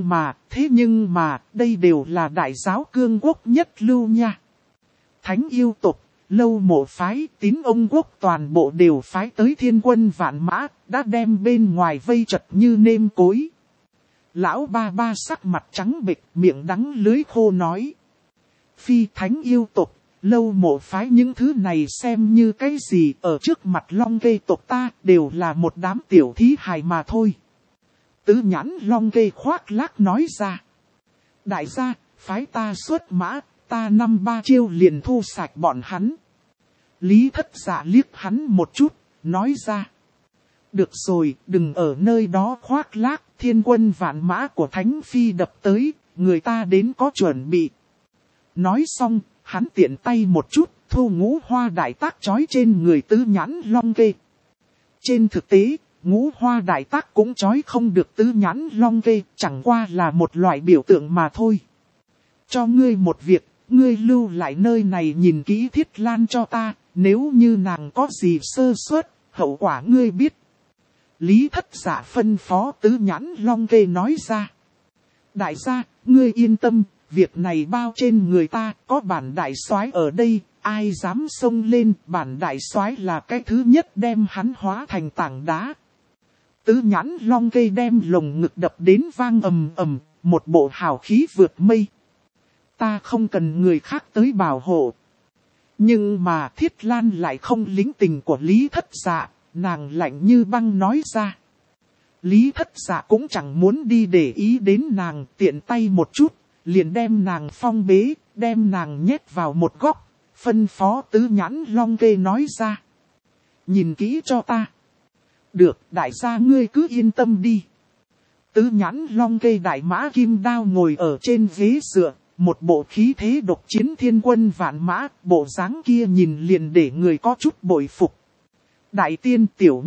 nhưng mà, đây đều là đại giáo cương quốc nhất lưu nha. Thánh yêu tộc, Lâu Mộ phái, Tín Ông Quốc toàn bộ đều phái tới thiên quân vạn mã, đã đem bên ngoài vây chật như nêm cối. Lão ba ba sắc mặt trắng bệch, miệng đắng lưới khô nói. Phi Thánh yêu tộc, Lâu Mộ phái những thứ này xem như cái gì ở trước mặt Long Kê tộc ta đều là một đám tiểu thí hài mà thôi. Tứ Nhãn Long Kê khoác lác nói ra. Đại gia, phái ta xuất mã, Ta 5-3 chiêu liền thu sạch bọn hắn. Lý Thất Dạ liếc hắn một chút, nói ra. Được rồi, đừng ở nơi đó khoác lác, thiên quân vạn mã của Thánh Phi đập tới, người ta đến có chuẩn bị. Nói xong, hắn tiện tay một chút, thu ngũ hoa đại tác trói trên người Tứ Nhãn Long Kê. Trên thực tế, ngũ hoa đại tác cũng trói không được Tứ Nhãn Long Kê, chẳng qua là một loại biểu tượng mà thôi. Cho ngươi một việc, ngươi lưu lại nơi này nhìn kỹ Thiết Lan cho ta, nếu như nàng có gì sơ suất, hậu quả ngươi biết. Lý Thất Dạ phân phó Tứ Nhãn Long Kê nói ra. Đại gia, ngươi yên tâm, việc này bao trên người ta, có bản đại soái ở đây, ai dám xông lên, bản đại soái là cái thứ nhất đem hắn hóa thành tảng đá. Tứ Nhãn Long Kê đem lồng ngực đập đến vang ầm ầm, một bộ hào khí vượt mây. Ta không cần người khác tới bảo hộ. Nhưng mà Thiết Lan lại không lính tình của Lý Thất Dạ, nàng lạnh như băng nói ra. Lý Thất Dạ cũng chẳng muốn đi để ý đến nàng, tiện tay một chút, liền đem nàng phong bế, đem nàng nhét vào một góc, phân phó Tứ Nhãn Long Kê nói ra. Nhìn kỹ cho ta. Được, đại gia ngươi cứ yên tâm đi. Tứ Nhãn Long Kê đại mã kim đao ngồi ở trên ghế dựa, một bộ khí thế độc chiến thiên quân vạn mã, bộ dáng kia nhìn liền để người có chút bội phục. Đại tiên tiểu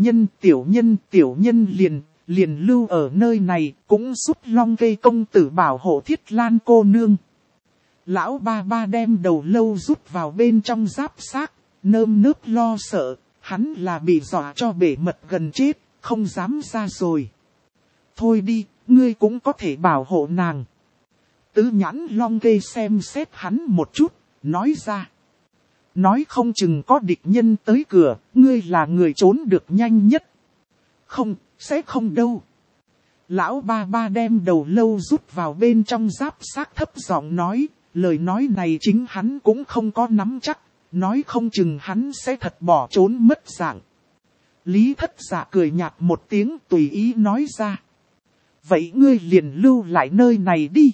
nhân liền lưu ở nơi này, cũng giúp Long Kê công tử bảo hộ Thiết Lan cô nương. Lão ba ba đem đầu lâu rút vào bên trong giáp xác, nơm nớp lo sợ, hắn là bị dọa cho bể mật gần chết, không dám ra rồi. Thôi đi, ngươi cũng có thể bảo hộ nàng. Tứ Nhãn Long Kê xem xét hắn một chút, nói ra. Nói không chừng có địch nhân tới cửa, ngươi là người trốn được nhanh nhất. Không, sẽ không đâu. Lão ba ba đem đầu lâu rút vào bên trong giáp xác thấp giọng nói, lời nói này chính hắn cũng không có nắm chắc, nói không chừng hắn sẽ thật bỏ trốn mất dạng. Lý Thất Dạ cười nhạt một tiếng tùy ý nói ra. Vậy ngươi liền lưu lại nơi này đi.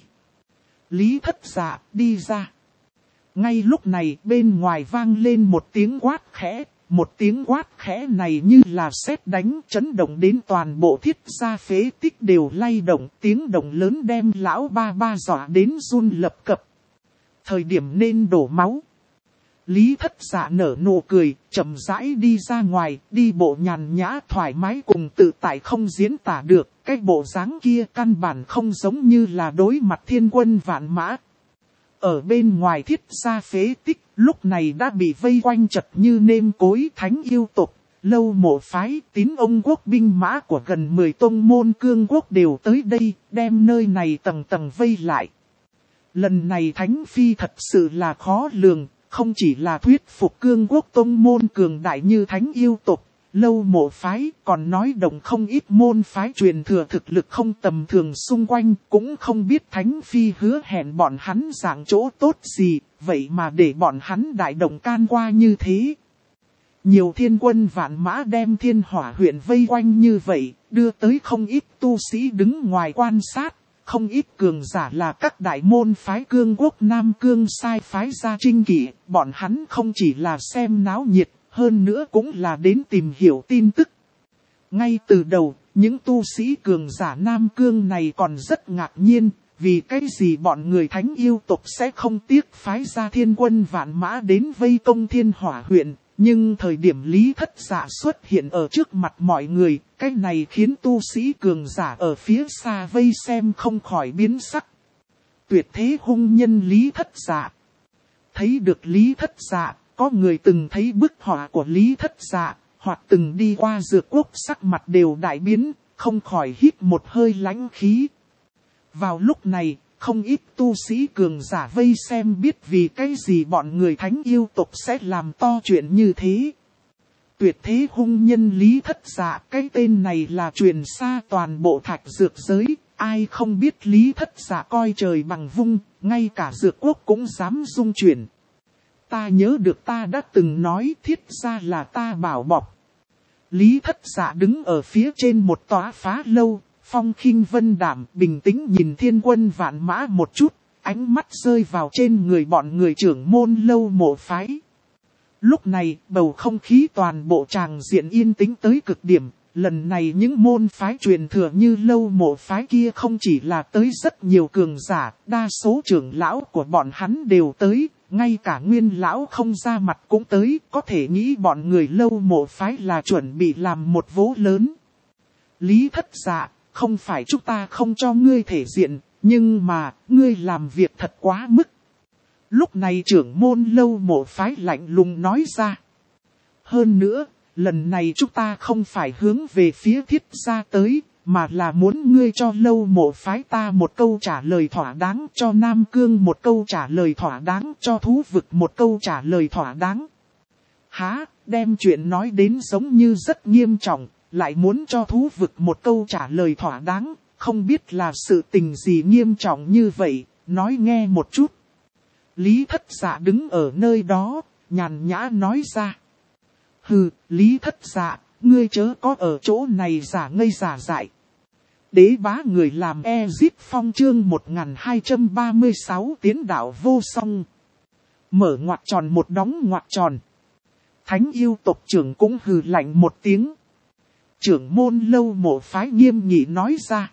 Lý Thất Dạ đi ra. Ngay lúc này bên ngoài vang lên một tiếng quát khẽ. Một tiếng quát khẽ này như là sét đánh chấn động đến toàn bộ Thiết gia phế tích đều lay động. Tiếng động lớn đem lão ba ba dọa đến run lập cập. Thời điểm nên đổ máu. Lý Thất Dạ nở nụ cười, chậm rãi đi ra ngoài, đi bộ nhàn nhã thoải mái cùng tự tại không diễn tả được. Cái bộ dáng kia căn bản không giống như là đối mặt thiên quân vạn mã. Ở bên ngoài Thiết gia phế tích, lúc này đã bị vây quanh chật như nêm cối thánh yêu tộc, Lâu Mộ phái, Tín Ông quốc binh mã của gần 10 tông môn cương quốc đều tới đây, đem nơi này tầng tầng vây lại. Lần này Thánh Phi thật sự là khó lường, không chỉ là thuyết phục cương quốc tông môn cường đại như Thánh yêu tộc, Lâu Mộ phái, còn nói đồng không ít môn phái truyền thừa thực lực không tầm thường xung quanh, cũng không biết Thánh Phi hứa hẹn bọn hắn giảng chỗ tốt gì, vậy mà để bọn hắn đại động can qua như thế. Nhiều thiên quân vạn mã đem Thiên Hỏa huyện vây quanh như vậy, đưa tới không ít tu sĩ đứng ngoài quan sát, không ít cường giả là các đại môn phái cương quốc Nam Cương sai phái ra trinh kỷ, bọn hắn không chỉ là xem náo nhiệt, hơn nữa cũng là đến tìm hiểu tin tức. Ngay từ đầu, những tu sĩ cường giả Nam Cương này còn rất ngạc nhiên, vì cái gì bọn người Thánh yêu tộc sẽ không tiếc phái ra thiên quân vạn mã đến vây công Thiên Hỏa huyện. Nhưng thời điểm Lý Thất Dạ xuất hiện ở trước mặt mọi người, cái này khiến tu sĩ cường giả ở phía xa vây xem không khỏi biến sắc. Tuyệt thế hung nhân Lý Thất Dạ. Thấy được Lý Thất Dạ, có người từng thấy bức họa của Lý Thất Dạ, hoặc từng đi qua Dược Quốc sắc mặt đều đại biến, không khỏi hít một hơi lãnh khí. Vào lúc này, không ít tu sĩ cường giả vây xem biết vì cái gì bọn người Thánh yêu tộc sẽ làm to chuyện như thế. Tuyệt thế hung nhân Lý Thất Dạ, cái tên này là truyền xa toàn bộ Thạch Dược giới, ai không biết Lý Thất Dạ coi trời bằng vung, ngay cả Dược Quốc cũng dám dung chuyển. Ta nhớ được ta đã từng nói Thiết gia là ta bảo bọc. Lý Thất Dạ đứng ở phía trên một tòa phá lâu. Phong khinh vân đảm bình tĩnh nhìn thiên quân vạn mã một chút, ánh mắt rơi vào trên người bọn người trưởng môn Lâu Mộ phái. Lúc này, bầu không khí toàn bộ tràng diện yên tĩnh tới cực điểm. Lần này những môn phái truyền thừa như Lâu Mộ phái kia không chỉ là tới rất nhiều cường giả, đa số trưởng lão của bọn hắn đều tới, ngay cả nguyên lão không ra mặt cũng tới, có thể nghĩ bọn người Lâu Mộ phái là chuẩn bị làm một vố lớn. Lý Thất Dạ, không phải chúng ta không cho ngươi thể diện, nhưng mà, ngươi làm việc thật quá mức. Lúc này trưởng môn Lâu Mộ phái lạnh lùng nói ra. Hơn nữa, lần này chúng ta không phải hướng về phía Thiết gia tới, mà là muốn ngươi cho Lâu Mộ phái ta một câu trả lời thỏa đáng, cho Nam Cương một câu trả lời thỏa đáng, cho Thú Vực một câu trả lời thỏa đáng. Hả, đem chuyện nói đến giống như rất nghiêm trọng, lại muốn cho Thú Vực một câu trả lời thỏa đáng, không biết là sự tình gì nghiêm trọng như vậy, nói nghe một chút. Lý Thất Dạ đứng ở nơi đó, nhàn nhã nói ra. Hừ, Lý Thất Dạ, ngươi chớ có ở chỗ này giả ngây giả dại. Đế bá người làm Ezip Phong chương 1236 tiến đạo vô song. Mở ngoặc tròn một đóng ngoặc tròn. Thánh yêu tộc trưởng cũng hừ lạnh một tiếng. Trưởng môn Lâu Mộ phái nghiêm nghị nói ra.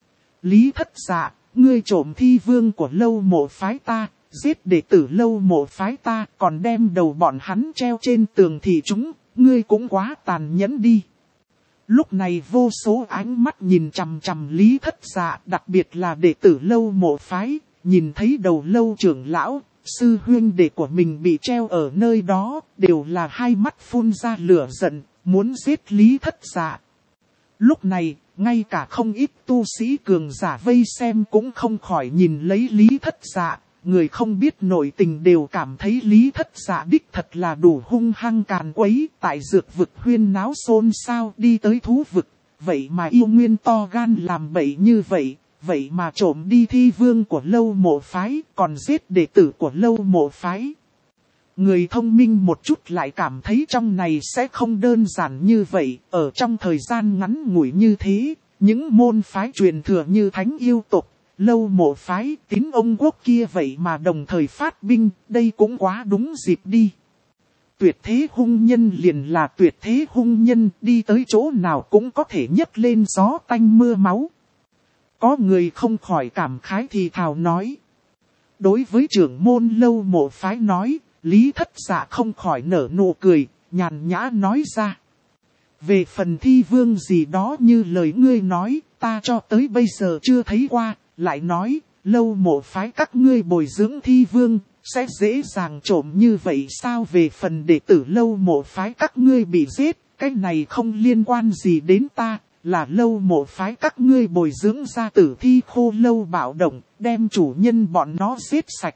Lý Thất Dạ, ngươi trộm thi vương của Lâu Mộ phái ta, giết đệ tử Lâu Mộ phái ta, còn đem đầu bọn hắn treo trên tường thì chúng, ngươi cũng quá tàn nhẫn đi. Lúc này vô số ánh mắt nhìn chằm chằm Lý Thất Dạ, đặc biệt là đệ tử Lâu Mộ phái, nhìn thấy đầu Lâu trưởng lão, sư huynh đệ của mình bị treo ở nơi đó, đều là hai mắt phun ra lửa giận, muốn giết Lý Thất Dạ. Lúc này, ngay cả không ít tu sĩ cường giả vây xem cũng không khỏi nhìn lấy Lý Thất Dạ. Người không biết nội tình đều cảm thấy Lý Thất Dạ đích thật là đủ hung hăng càn quấy, tại dược vực huyên náo xôn xao đi tới Thú Vực. Vậy mà yêu nguyên to gan làm bậy như vậy, vậy mà trộm đi thi vương của Lâu Mộ phái, còn giết đệ tử của Lâu Mộ phái. Người thông minh một chút lại cảm thấy trong này sẽ không đơn giản như vậy, ở trong thời gian ngắn ngủi như thế, những môn phái truyền thừa như Thánh yêu tộc, Lâu Mộ phái, Tín ông quốc kia vậy mà đồng thời phát binh, đây cũng quá đúng dịp đi. Tuyệt thế hung nhân liền là tuyệt thế hung nhân, đi tới chỗ nào cũng có thể nhấc lên gió tanh mưa máu. Có người không khỏi cảm khái thì thào nói. Đối với trưởng môn Lâu Mộ phái nói, Lý Thất Dạ không khỏi nở nụ cười, nhàn nhã nói ra. Về phần thi vương gì đó như lời ngươi nói, ta cho tới bây giờ chưa thấy qua, lại nói, Lâu Mộ phái các ngươi bồi dưỡng thi vương, sẽ dễ dàng trộm như vậy sao? Về phần đệ tử Lâu Mộ phái các ngươi bị giết, cái này không liên quan gì đến ta, là Lâu Mộ phái các ngươi bồi dưỡng ra tử thi khô lâu bạo động, đem chủ nhân bọn nó giết sạch.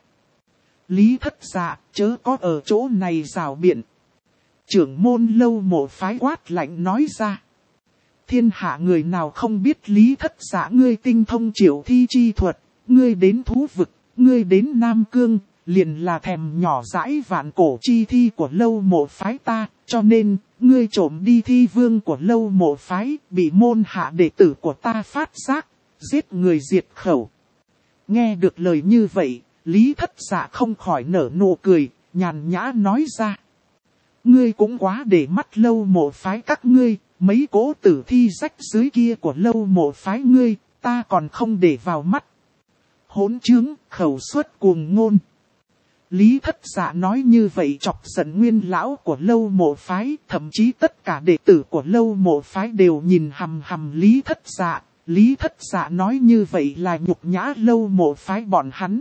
Lý Thất Dạ, chớ có ở chỗ này rào biện. Trưởng môn Lâu Mộ phái quát lạnh nói ra. Thiên hạ người nào không biết Lý Thất Dạ ngươi tinh thông triệu thi chi thuật, ngươi đến Thú Vực, ngươi đến Nam Cương, liền là thèm nhỏ dãi vạn cổ chi thi của Lâu Mộ phái ta, cho nên, ngươi trộm đi thi vương của Lâu Mộ phái, bị môn hạ đệ tử của ta phát giác, giết người diệt khẩu. Nghe được lời như vậy, Lý Thất Dạ không khỏi nở nụ cười, nhàn nhã nói ra. Ngươi cũng quá để mắt Lâu Mộ phái các ngươi, mấy cỗ tử thi rách dưới kia của Lâu Mộ phái ngươi, ta còn không để vào mắt. Hỗn trướng, khẩu suất cuồng ngôn. Lý Thất Dạ nói như vậy chọc giận nguyên lão của Lâu Mộ phái, thậm chí tất cả đệ tử của Lâu Mộ phái đều nhìn hằm hằm Lý Thất Dạ. Lý Thất Dạ nói như vậy là nhục nhã Lâu Mộ phái bọn hắn.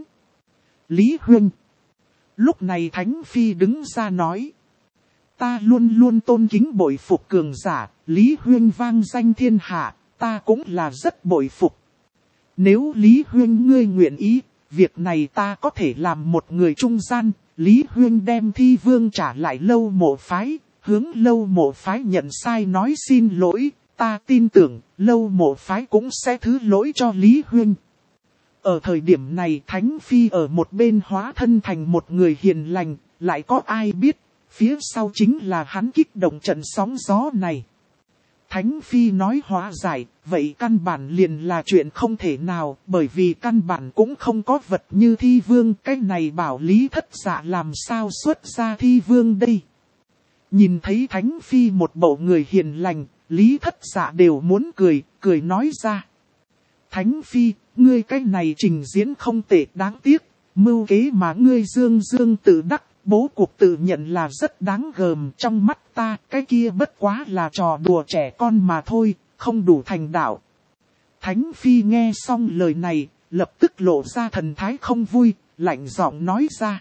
Lý Huynh. Lúc này Thánh Phi đứng ra nói. Ta luôn luôn tôn kính bội phục cường giả, Lý Huynh vang danh thiên hạ, ta cũng là rất bội phục. Nếu Lý Huynh ngươi nguyện ý, việc này ta có thể làm một người trung gian, Lý Huynh đem thi vương trả lại Lâu Mộ phái, hướng Lâu Mộ phái nhận sai nói xin lỗi, ta tin tưởng Lâu Mộ phái cũng sẽ thứ lỗi cho Lý Huynh. Ở thời điểm này Thánh Phi ở một bên hóa thân thành một người hiền lành, lại có ai biết, phía sau chính là hắn kích động trận sóng gió này. Thánh Phi nói hóa giải, vậy căn bản liền là chuyện không thể nào, bởi vì căn bản cũng không có vật như thi vương, cái này bảo Lý Thất Dạ làm sao xuất ra thi vương đây. Nhìn thấy Thánh Phi một bộ người hiền lành, Lý Thất Dạ đều muốn cười nói ra. Thánh Phi, ngươi cái này trình diễn không tệ, đáng tiếc, mưu kế mà ngươi dương tự đắc, bố cục tự nhận là rất đáng gờm, trong mắt ta, cái kia bất quá là trò đùa trẻ con mà thôi, không đủ thành đạo. Thánh Phi nghe xong lời này, lập tức lộ ra thần thái không vui, lạnh giọng nói ra.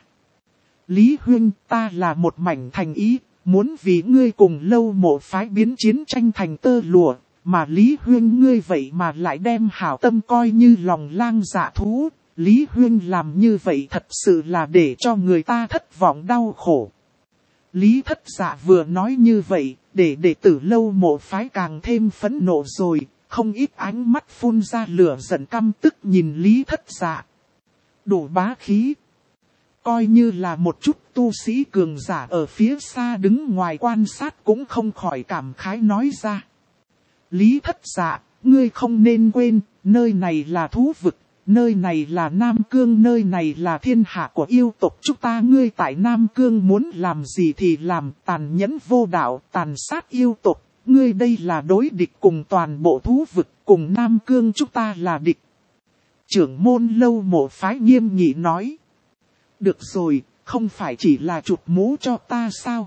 Lý Huynh, ta là một mảnh thành ý, muốn vì ngươi cùng Lâu Mộ phái biến chiến tranh thành tơ lụa, mà Lý Huynh ngươi vậy mà lại đem hảo tâm coi như lòng lang dạ thú. Lý Huynh làm như vậy thật sự là để cho người ta thất vọng đau khổ. Lý Thất Dạ vừa nói như vậy, để đệ tử Lâu Mộ phái càng thêm phẫn nộ rồi, không ít ánh mắt phun ra lửa giận căm tức nhìn Lý Thất Dạ. Đủ bá khí. Coi như là một chút tu sĩ cường giả ở phía xa đứng ngoài quan sát cũng không khỏi cảm khái nói ra. Lý Thất Dạ, ngươi không nên quên, nơi này là thú vực. Nơi này là Nam Cương, nơi này là thiên hạ của yêu tộc chúng ta. Ngươi tại Nam Cương muốn làm gì thì làm, tàn nhẫn vô đạo, tàn sát yêu tộc. Ngươi đây là đối địch cùng toàn bộ thú vực, cùng Nam Cương chúng ta là địch. Trưởng môn Lâu Mộ phái nghiêm nghị nói. Được rồi, không phải chỉ là chụp mũ cho ta sao?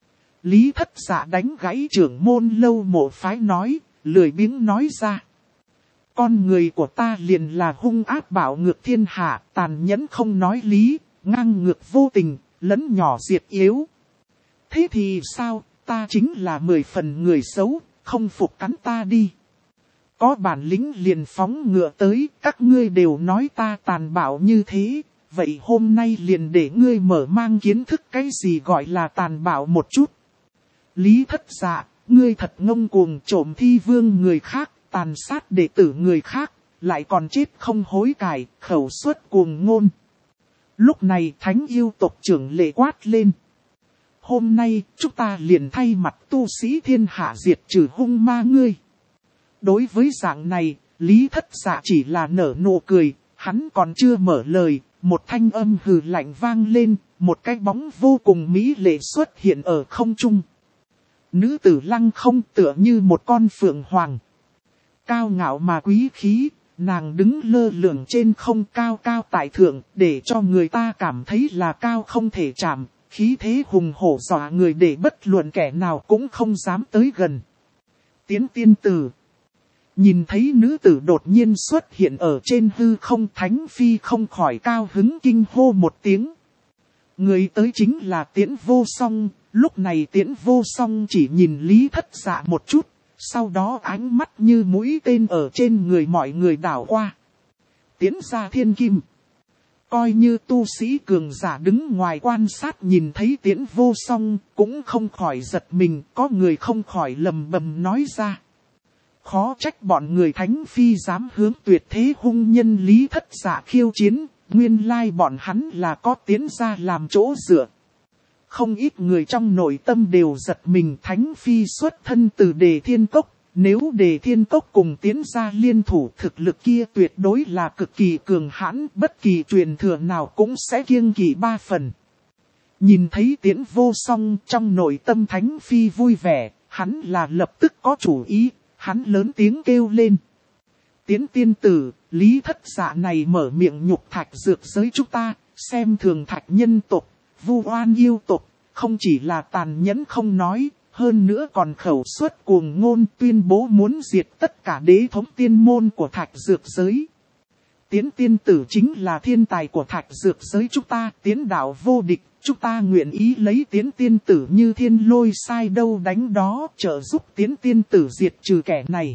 Lý Thất Dạ đánh gãy trưởng môn Lâu Mộ phái nói, lười biếng nói ra. Con người của ta liền là hung ác bạo ngược thiên hạ, tàn nhẫn không nói lý, ngang ngược vô tình, lẫn nhỏ diệt yếu. Thế thì sao, ta chính là 10 phần người xấu, không phục cắn ta đi. Có bản lĩnh liền phóng ngựa tới, các ngươi đều nói ta tàn bạo như thế, vậy hôm nay liền để ngươi mở mang kiến thức cái gì gọi là tàn bạo một chút. Lý Thất Dạ, ngươi thật ngông cuồng trộm thi vương người khác. Tàn sát đệ tử người khác, lại còn chết không hối cải, khẩu suất cuồng ngôn. Lúc này thánh yêu tộc trưởng lệ quát lên. Hôm nay chúng ta liền thay mặt tu sĩ thiên hạ diệt trừ hung ma ngươi. Đối với dạng này, Lý Thất Dạ chỉ là nở nụ cười, hắn còn chưa mở lời, một thanh âm hừ lạnh vang lên, một cái bóng vô cùng mỹ lệ xuất hiện ở không trung. Nữ tử lăng không tựa như một con phượng hoàng. Cao ngạo mà quý khí, nàng đứng lơ lửng trên không cao cao tại thượng, để cho người ta cảm thấy là cao không thể chạm, khí thế hùng hổ dọa người để bất luận kẻ nào cũng không dám tới gần. Tiến tiên tử. Nhìn thấy nữ tử đột nhiên xuất hiện ở trên hư không, Thánh Phi không khỏi cao hứng kinh hô một tiếng. Người tới chính là Tiễn Vô Song, lúc này Tiễn Vô Song chỉ nhìn Lý Thất Dạ một chút. Sau đó ánh mắt như mũi tên ở trên người mọi người đảo qua. Tiến ra thiên kim. Coi như tu sĩ cường giả đứng ngoài quan sát nhìn thấy Tiễn Vô Song cũng không khỏi giật mình, có người không khỏi lầm bầm nói ra. Khó trách bọn người Thánh Phi dám hướng tuyệt thế hung nhân Lý Thất Dạ khiêu chiến, nguyên lai bọn hắn là có tiến ra làm chỗ dựa. Không ít người trong nội tâm đều giật mình, Thánh Phi xuất thân từ Đề Thiên Cốc. Nếu Đề Thiên Cốc cùng tiến ra liên thủ, thực lực kia tuyệt đối là cực kỳ cường hãn, bất kỳ truyền thừa nào cũng sẽ kiêng kỵ 3 phần. Nhìn thấy Tiễn Vô Song, trong nội tâm Thánh Phi vui vẻ, hắn là lập tức có chủ ý, hắn lớn tiếng kêu lên. Tiễn tiên tử, Lý Thất Dạ này mở miệng nhục thạch dược giới chúng ta, xem thường thạch nhân tộc, vu oan yêu tộc, không chỉ là tàn nhẫn không nói, hơn nữa còn khẩu suất cuồng ngôn tuyên bố muốn diệt tất cả đế thống tiên môn của thạch dược giới. Tiễn tiên tử chính là thiên tài của thạch dược giới chúng ta, Tiễn đạo vô địch, chúng ta nguyện ý lấy Tiễn tiên tử như thiên lôi sai đâu đánh đó, trợ giúp Tiễn tiên tử diệt trừ kẻ này.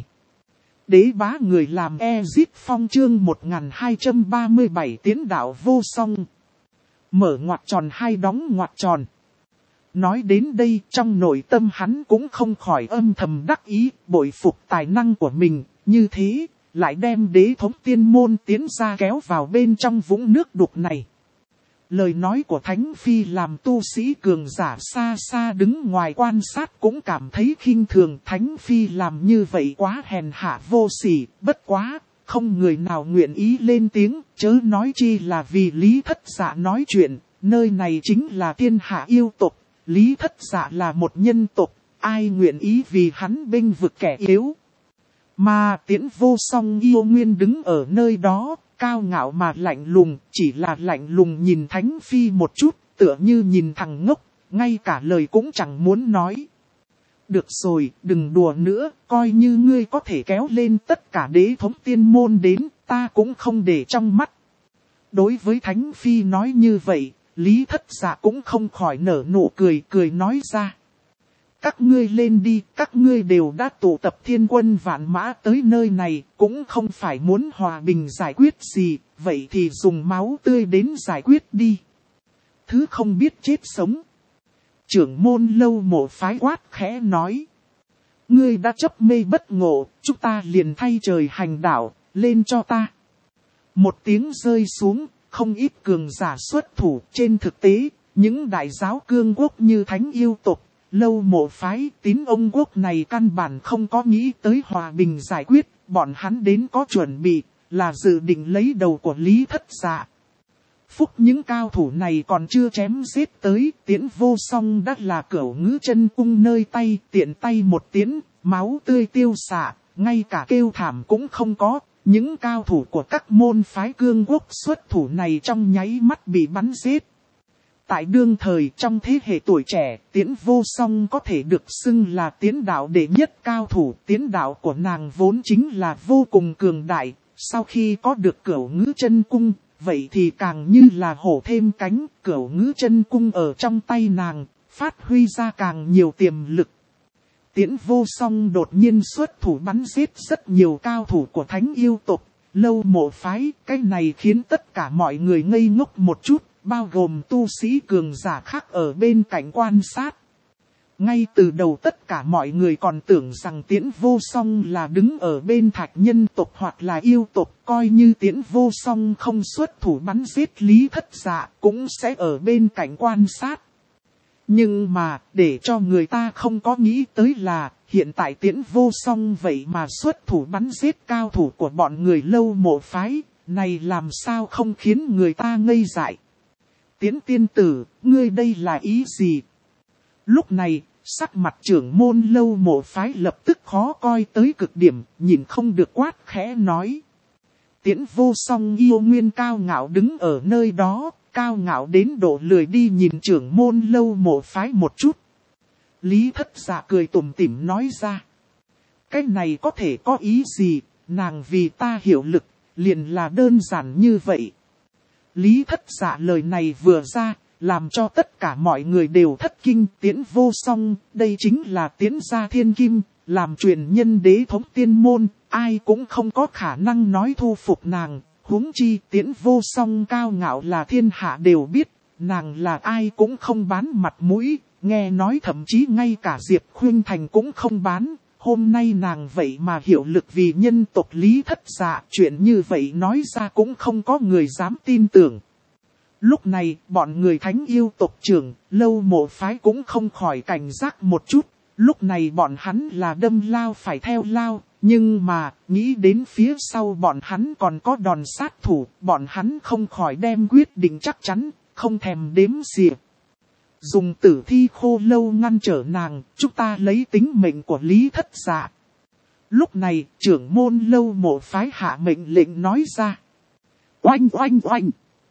Đế bá người làm Ezip Phong chương 1237 Tiễn đạo vô song. Mở ngoặc tròn hay đóng ngoặc tròn. Nói đến đây trong nội tâm hắn cũng không khỏi âm thầm đắc ý, bội phục tài năng của mình, như thế, lại đem đế thống tiên môn tiến ra kéo vào bên trong vũng nước đục này. Lời nói của Thánh Phi làm tu sĩ cường giả xa xa đứng ngoài quan sát cũng cảm thấy khinh thường. Thánh Phi làm như vậy quá hèn hạ vô sỉ, bất quá, không người nào nguyện ý lên tiếng, chớ nói chi là vì Lý Thất Dạ nói chuyện, nơi này chính là thiên hạ yêu tộc, Lý Thất Dạ là một nhân tộc, ai nguyện ý vì hắn bênh vực kẻ yếu. Mà Tiễn Vô Song yêu nguyên đứng ở nơi đó, cao ngạo mà lạnh lùng, chỉ là lạnh lùng nhìn Thánh Phi một chút, tựa như nhìn thằng ngốc, ngay cả lời cũng chẳng muốn nói. Được rồi, đừng đùa nữa, coi như ngươi có thể kéo lên tất cả đế thống tiên môn đến, ta cũng không để trong mắt. Đối với Thánh Phi nói như vậy, Lý Thất Dạ cũng không khỏi nở nụ cười, cười nói ra. Các ngươi lên đi, các ngươi đều đã tụ tập thiên quân vạn mã tới nơi này, cũng không phải muốn hòa bình giải quyết gì, vậy thì dùng máu tươi đến giải quyết đi. Thứ không biết chết sống. Trưởng môn Lâu Mộ phái quát khẽ nói. Ngươi đã chấp mê bất ngộ, chúng ta liền thay trời hành đạo, lên cho ta. Một tiếng rơi xuống, không ít cường giả xuất thủ. Trên thực tế, những đại giáo cương quốc như Thánh Yêu Tộc, Lâu Mộ phái, Tín Ông quốc này căn bản không có nghĩ tới hòa bình giải quyết, bọn hắn đến có chuẩn bị, là dự định lấy đầu của Lý Thất Dạ. Phúc những cao thủ này còn chưa chém giết tới, Tiễn Vô Song đã là Cửu Ngữ Chân Cung nơi tay, tiện tay một tiễn, máu tươi tiêu xạ, ngay cả kêu thảm cũng không có. Những cao thủ của các môn phái cương quốc xuất thủ này trong nháy mắt bị bắn giết. Tại đương thời trong thế hệ tuổi trẻ, Tiễn Vô Song có thể được xưng là Tiễn đạo đệ nhất cao thủ. Tiễn đạo của nàng vốn chính là vô cùng cường đại, sau khi có được Cửu Ngữ Chân Cung, vậy thì càng như là hổ thêm cánh. Cửu Ngữ Chân Cung ở trong tay nàng, phát huy ra càng nhiều tiềm lực. Tiễn Vô Song đột nhiên xuất thủ bắn giết rất nhiều cao thủ của Thánh Yêu Tộc, Lâu Mộ phái. Cái này khiến tất cả mọi người ngây ngốc một chút, bao gồm tu sĩ cường giả khác ở bên cạnh quan sát. Ngay từ đầu tất cả mọi người còn tưởng rằng Tiễn Vô Song là đứng ở bên Thạch Nhân tộc hoặc là yêu tộc, coi như Tiễn Vô Song không xuất thủ bắn giết Lý Thất Dạ cũng sẽ ở bên cạnh quan sát. Nhưng mà, để cho người ta không có nghĩ tới là, hiện tại Tiễn Vô Song vậy mà xuất thủ bắn giết cao thủ của bọn người Lâu Mộ phái, này làm sao không khiến người ta ngây dại. Tiễn tiên tử, ngươi đây là ý gì? Lúc này, sắc mặt trưởng môn Lâu Mộ phái lập tức khó coi tới cực điểm, nhìn không được quát khẽ nói. Tiễn Vô Song yêu nguyên cao ngạo đứng ở nơi đó, cao ngạo đến độ lười đi nhìn trưởng môn Lâu Mộ phái một chút. Lý Thất Dạ cười tủm tỉm nói ra. Cái này có thể có ý gì, nàng vì ta hiệu lực, liền là đơn giản như vậy. Lý Thất Dạ lời này vừa ra, làm cho tất cả mọi người đều thất kinh. Tiễn Vô Song, đây chính là Tiễn gia thiên kim, làm truyền nhân đế thống tiên môn, ai cũng không có khả năng nói thu phục nàng. Huống chi Tiễn Vô Song cao ngạo là thiên hạ đều biết, nàng là ai cũng không bán mặt mũi, nghe nói thậm chí ngay cả Diệp Khuynh Thành cũng không bán. Hôm nay nàng vậy mà hiệu lực vì nhân tộc Lý Thất Dạ, chuyện như vậy nói ra cũng không có người dám tin tưởng. Lúc này, bọn người Thánh Yêu tộc trưởng, Lâu Mộ phái cũng không khỏi cảnh giác một chút. Lúc này bọn hắn là đâm lao phải theo lao, nhưng mà, nghĩ đến phía sau bọn hắn còn có đòn sát thủ, bọn hắn không khỏi đem quyết định chắc chắn, không thèm đếm xỉa. Dùng tử thi khô lâu ngăn trở nàng, chúng ta lấy tính mệnh của Lý Thất Dạ. Lúc này, trưởng môn Lâu Mộ phái hạ mệnh lệnh nói ra. Oanh oanh oanh!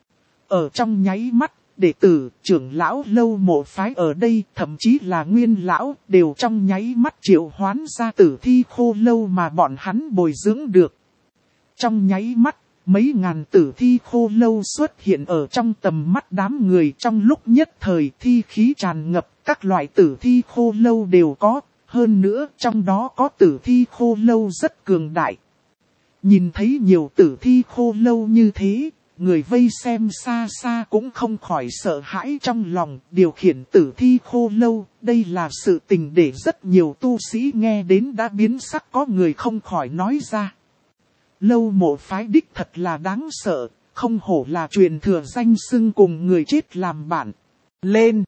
Ở trong nháy mắt, đệ tử, trưởng lão Lâu Mộ phái ở đây, thậm chí là nguyên lão, đều trong nháy mắt triệu hoán ra tử thi khô lâu mà bọn hắn bồi dưỡng được. Trong nháy mắt, mấy ngàn tử thi khô lâu xuất hiện ở trong tầm mắt đám người. Trong lúc nhất thời thi khí tràn ngập, các loại tử thi khô lâu đều có, hơn nữa trong đó có tử thi khô lâu rất cường đại. Nhìn thấy nhiều tử thi khô lâu như thế, người vây xem xa xa cũng không khỏi sợ hãi trong lòng. Điều khiển tử thi khô lâu, đây là sự tình để rất nhiều tu sĩ nghe đến đã biến sắc, có người không khỏi nói ra. Lâu Mộ phái đích thật là đáng sợ, không hổ là truyền thừa danh xưng cùng người chết làm bạn. Lên!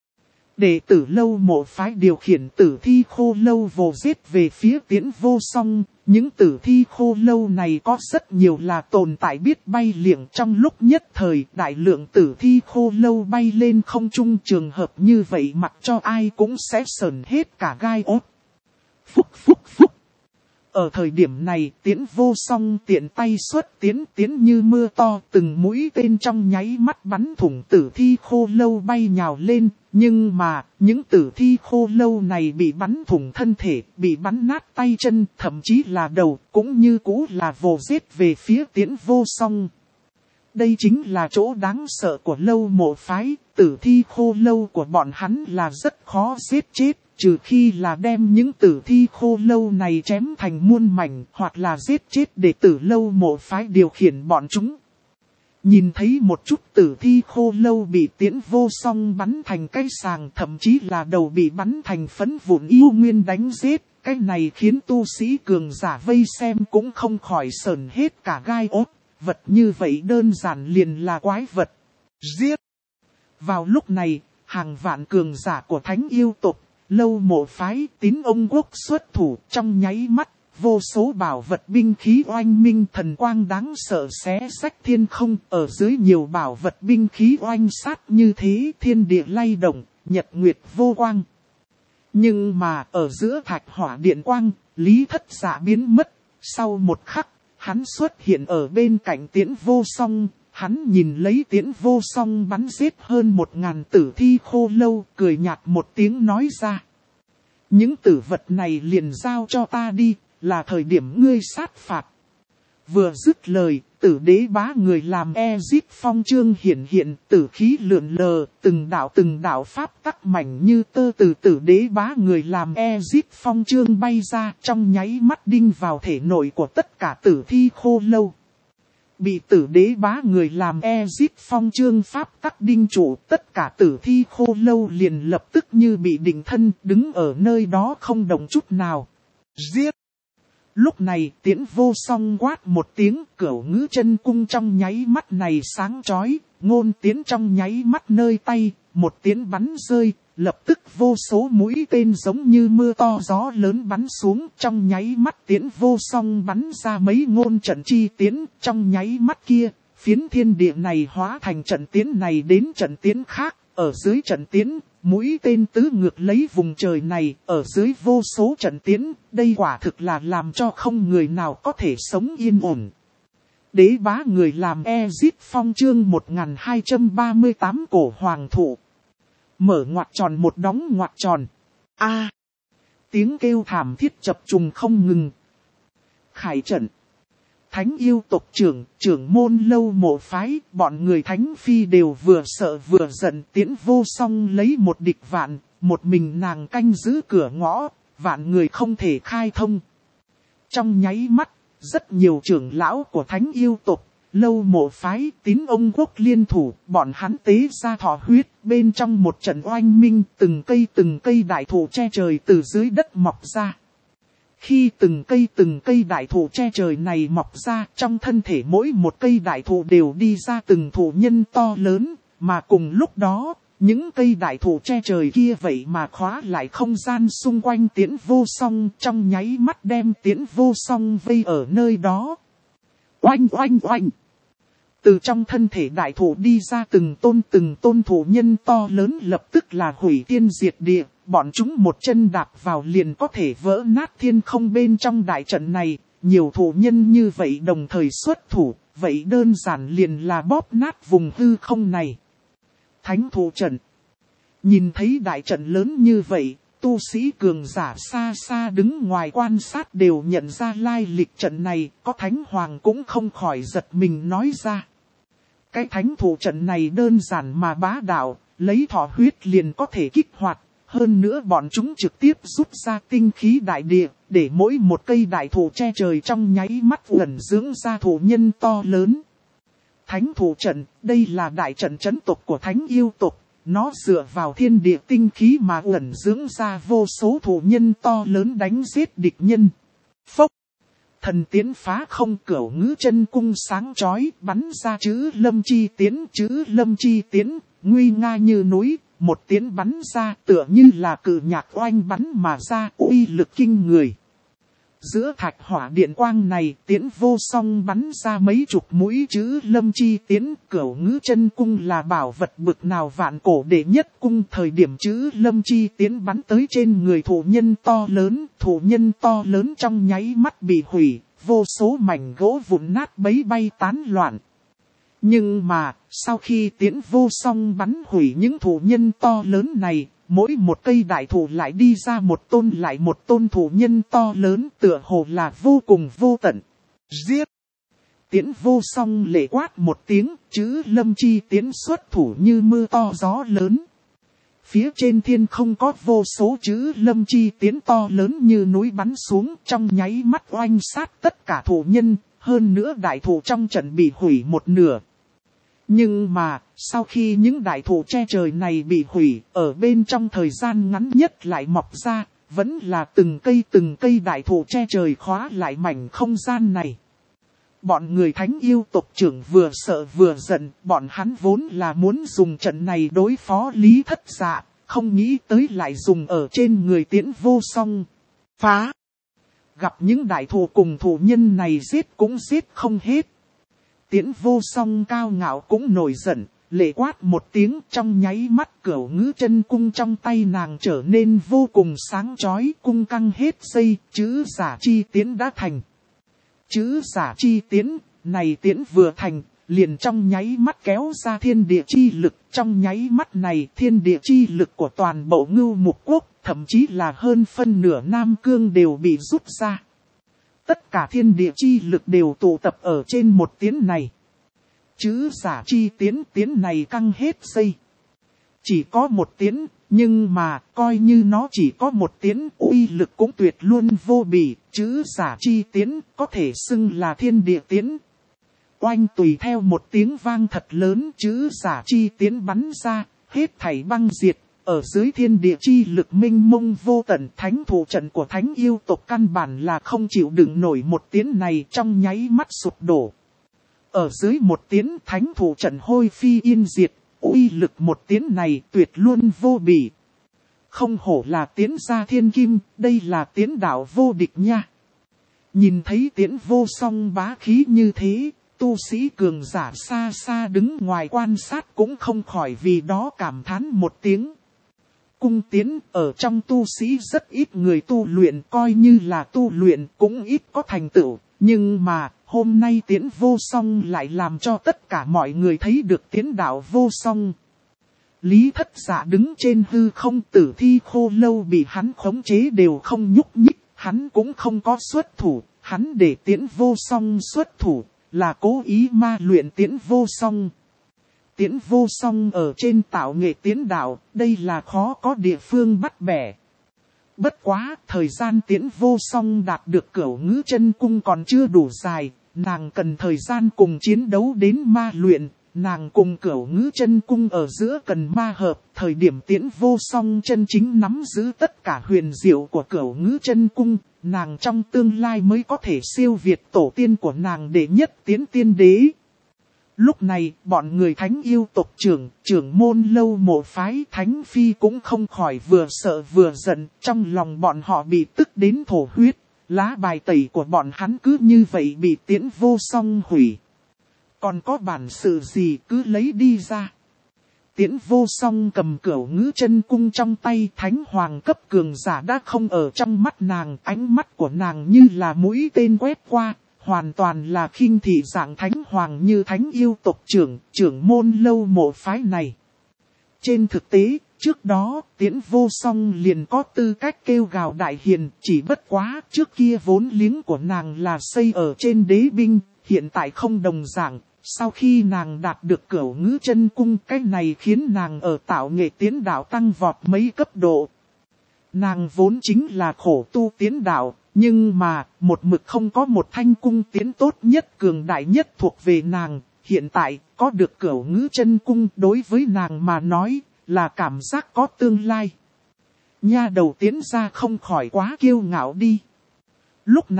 Đệ tử Lâu Mộ phái điều khiển tử thi khô lâu vồ giết về phía Tiễn Vô Song. Những tử thi khô lâu này có rất nhiều là tồn tại biết bay liệng, trong lúc nhất thời đại lượng tử thi khô lâu bay lên không trung, trường hợp như vậy mặc cho ai cũng sẽ sởn hết cả gai ốt. Phúc phúc phúc. Ở thời điểm này Tiễn Vô Song tiện tay xuất tiến như mưa to, từng mũi tên trong nháy mắt bắn thủng tử thi khô lâu bay nhào lên. Nhưng mà, những tử thi khô lâu này bị bắn thủng thân thể, bị bắn nát tay chân, thậm chí là đầu, cũng như cũ là vồ giết về phía Tiễn Vô Song. Đây chính là chỗ đáng sợ của Lâu Mộ phái, tử thi khô lâu của bọn hắn là rất khó giết chết, trừ khi là đem những tử thi khô lâu này chém thành muôn mảnh, hoặc là giết chết để tử Lâu Mộ phái điều khiển bọn chúng. Nhìn thấy một chút tử thi khô lâu bị Tiễn Vô Song bắn thành cái sàng, thậm chí là đầu bị bắn thành phấn vụn yêu nguyên đánh giết. Cái này khiến tu sĩ cường giả vây xem cũng không khỏi sởn hết cả gai ốt. Vật như vậy đơn giản liền là quái vật. Giết! Vào lúc này, hàng vạn cường giả của Thánh yêu tộc, Lâu Mộ phái, Tín Ông quốc xuất thủ trong nháy mắt. Vô số bảo vật binh khí oanh minh, thần quang đáng sợ xé rách thiên không, ở dưới nhiều bảo vật binh khí oanh sát như thế, thiên địa lay động, nhật nguyệt vô quang. Nhưng mà ở giữa thạch hỏa điện quang, Lý Thất Dạ biến mất. Sau một khắc, hắn xuất hiện ở bên cạnh Tiễn Vô Song. Hắn nhìn lấy Tiễn Vô Song bắn giết hơn 1000 tử thi khô lâu, cười nhạt một tiếng nói ra: những tử vật này liền giao cho ta đi, là thời điểm ngươi sát phạt. Vừa dứt lời, tử đế bá người làm Ezip phong chương hiển hiện, tử khí lượn lờ, từng đạo pháp tắc mảnh như tơ từ tử đế bá người làm Ezip phong chương bay ra, trong nháy mắt đinh vào thể nội của tất cả tử thi khô lâu. Bị tử đế bá người làm Ezip phong chương pháp tắc đinh trụ, tất cả tử thi khô lâu liền lập tức như bị định thân, đứng ở nơi đó không động chút nào. Giết! Lúc này Tiễn Vô Song quát một tiếng, cửu ngữ chân cung trong nháy mắt này sáng chói, ngôn tiến trong nháy mắt nơi tay, một tiến bắn rơi, lập tức vô số mũi tên giống như mưa to gió lớn bắn xuống, trong nháy mắt Tiễn Vô Song bắn ra mấy ngôn trận chi tiến, trong nháy mắt kia, phiến thiên địa này hóa thành trận tiến này đến trận tiến khác, ở dưới trận tiến. Mũi tên tứ ngược lấy vùng trời này, ở dưới vô số trận tiến, đây quả thực là làm cho không người nào có thể sống yên ổn. Đế bá người làm Ezip phong chương 1238 cổ hoàng thụ. Mở ngoặc tròn một đóng ngoặc tròn. A! Tiếng kêu thảm thiết chập trùng không ngừng. Khải trận. Thánh yêu tộc trưởng môn Lâu Mộ phái, bọn người thánh phi đều vừa sợ vừa giận. Tiễn Vô Song lấy một địch vạn, một mình nàng canh giữ cửa ngõ, vạn người không thể khai thông. Trong nháy mắt, rất nhiều trưởng lão của thánh yêu tộc, Lâu Mộ phái, Tín Ông quốc liên thủ, bọn hắn tế ra thọ huyết, bên trong một trận oanh minh, từng cây đại thụ che trời từ dưới đất mọc ra. Khi từng cây đại thụ che trời này mọc ra, trong thân thể mỗi một cây đại thụ đều đi ra từng thụ nhân to lớn, mà cùng lúc đó, những cây đại thụ che trời kia vậy mà khóa lại không gian xung quanh Tiễn Vô Song, trong nháy mắt đem Tiễn Vô Song vây ở nơi đó. Oanh oanh oanh! Từ trong thân thể đại thụ đi ra từng tôn thụ nhân to lớn, lập tức là hủy thiên diệt địa. Bọn chúng một chân đạp vào liền có thể vỡ nát thiên không bên trong đại trận này. Nhiều thụ nhân như vậy đồng thời xuất thủ, vậy đơn giản liền là bóp nát vùng hư không này. Thánh thụ trận. Nhìn thấy đại trận lớn như vậy, tu sĩ cường giả xa xa đứng ngoài quan sát đều nhận ra lai lịch trận này, có thánh hoàng cũng không khỏi giật mình nói ra. Cái thánh thụ trận này đơn giản mà bá đạo, lấy thọ huyết liền có thể kích hoạt. Hơn nữa bọn chúng trực tiếp rút ra tinh khí đại địa, để mỗi một cây đại thụ che trời trong nháy mắt ẩn dưỡng ra thụ nhân to lớn. Thánh thụ trận, đây là đại trận trấn tộc của thánh yêu tộc, nó dựa vào thiên địa tinh khí mà ẩn dưỡng ra vô số thụ nhân to lớn đánh giết địch nhân. Phốc! Thần tiến phá không, Cửu Ngữ Chân Cung sáng chói bắn ra chữ Lâm Chi tiến. Chữ Lâm Chi tiến, nguy nga như núi, một tiến bắn ra tựa như là cự nhạc oanh bắn mà ra, uy lực kinh người. Giữa thạch hỏa điện quang này, tiễn vô song bắn ra mấy chục mũi chữ Lâm Chi tiến. Cửu Ngữ Chân Cung là bảo vật bực nào vạn cổ đệ nhất cung. Thời điểm chữ Lâm Chi tiến bắn tới trên người thủ nhân to lớn trong nháy mắt bị hủy, vô số mảnh gỗ vụn nát bấy bay tán loạn. Nhưng mà, sau khi tiễn vô song bắn hủy những thủ nhân to lớn này, mỗi một cây đại thụ lại đi ra một tôn thủ nhân to lớn, tựa hồ là vô cùng vô tận. Giết! Tiễn vô song lệ quát một tiếng, chữ Lâm Chi tiến xuất thủ như mưa to gió lớn. Phía trên thiên không có vô số chữ Lâm Chi tiến to lớn như núi bắn xuống, trong nháy mắt oanh sát tất cả thủ nhân, hơn nữa đại thụ trong trận bị hủy một nửa. Nhưng mà, sau khi những đại thụ che trời này bị hủy, ở bên trong thời gian ngắn nhất lại mọc ra, vẫn là từng cây đại thụ che trời khóa lại mảnh không gian này. Bọn người thánh yêu tộc trưởng vừa sợ vừa giận, bọn hắn vốn là muốn dùng trận này đối phó Lý Thất Dạ, không nghĩ tới lại dùng ở trên người Tiễn vô song. Phá! Gặp những đại thụ cùng thủ nhân này giết cũng giết không hết. Tiễn vô song cao ngạo cũng nổi giận, lệ quát một tiếng, trong nháy mắt Cửu Ngữ Chân Cung trong tay nàng trở nên vô cùng sáng chói, cung căng hết dây, chữ Giả Chi Tiến đã thành. Chữ Giả Chi Tiến, này tiến vừa thành, liền trong nháy mắt kéo ra thiên địa chi lực, trong nháy mắt này thiên địa chi lực của toàn bộ Ngưu Mục Quốc, thậm chí là hơn phân nửa Nam Cương đều bị rút ra. Tất cả thiên địa chi lực đều tụ tập ở trên một tiến này. Chữ Giả Chi tiến này căng hết dây. Chỉ có một tiến, nhưng mà coi như nó chỉ có một tiến, uy lực cũng tuyệt luôn vô bì. Chữ Giả Chi tiến có thể xưng là thiên địa tiến. Oanh tùy theo một tiếng vang thật lớn, chữ Giả Chi tiến bắn ra, hết thảy băng diệt. Ở dưới thiên địa chi lực minh mông vô tận, thánh thủ trận của thánh yêu tộc căn bản là không chịu đựng nổi một tiến này, trong nháy mắt sụp đổ. Ở dưới một tiến thánh thủ trận hôi phi yên diệt, uy lực một tiến này tuyệt luôn vô bì. Không hổ là tiến gia thiên kim, đây là tiến đạo vô địch nha. Nhìn thấy Tiễn vô song bá khí như thế, tu sĩ cường giả xa xa đứng ngoài quan sát cũng không khỏi vì đó cảm thán một tiếng. Cung tiến ở trong tu sĩ rất ít người tu luyện, coi như là tu luyện cũng ít có thành tựu, nhưng mà hôm nay Tiễn vô song lại làm cho tất cả mọi người thấy được tiến đạo vô song. Lý Thất Dạ đứng trên hư không, tử thi khô lâu bị hắn khống chế đều không nhúc nhích, hắn cũng không có xuất thủ, hắn để Tiễn vô song xuất thủ, là cố ý ma luyện Tiễn vô song. Tiễn vô song ở trên tạo nghệ tiến đạo, đây là khó có địa phương bắt bẻ. Bất quá, thời gian Tiễn vô song đạt được Cửu Ngữ Chân Cung còn chưa đủ dài, nàng cần thời gian cùng chiến đấu đến ma luyện, nàng cùng Cửu Ngữ Chân Cung ở giữa cần ma hợp, thời điểm Tiễn vô song chân chính nắm giữ tất cả huyền diệu của Cửu Ngữ Chân Cung, nàng trong tương lai mới có thể siêu việt tổ tiên của nàng đệ nhất Tiễn tiên đế. Lúc này, bọn người thánh yêu tộc trưởng môn Lâu Mộ phái thánh phi cũng không khỏi vừa sợ vừa giận, trong lòng bọn họ bị tức đến thổ huyết, lá bài tẩy của bọn hắn cứ như vậy bị Tiễn vô song hủy. Còn có bản sự gì cứ lấy đi ra. Tiễn vô song cầm Cửu Ngữ Chân Cung trong tay, thánh hoàng cấp cường giả đã không ở trong mắt nàng, ánh mắt của nàng như là mũi tên quét qua. Hoàn toàn là khinh thị dạng thánh hoàng như thánh yêu tộc trưởng môn Lâu Mộ phái này. Trên thực tế, trước đó, Tiễn vô song liền có tư cách kêu gào đại hiền, chỉ bất quá, trước kia vốn liếng của nàng là xây ở trên đế binh, hiện tại không đồng dạng. Sau khi nàng đạt được Cửu Ngữ Chân Cung, cái này khiến nàng ở tạo nghệ tiến đạo tăng vọt mấy cấp độ. Nàng vốn chính là khổ tu tiến đạo. Nhưng mà, một mực không có một thanh cung tiến tốt nhất cường đại nhất thuộc về nàng, hiện tại, có được Cửu Ngữ Chân Cung đối với nàng mà nói, là cảm giác có tương lai. Nha đầu tiến ra không khỏi quá kiêu ngạo đi. Lúc này,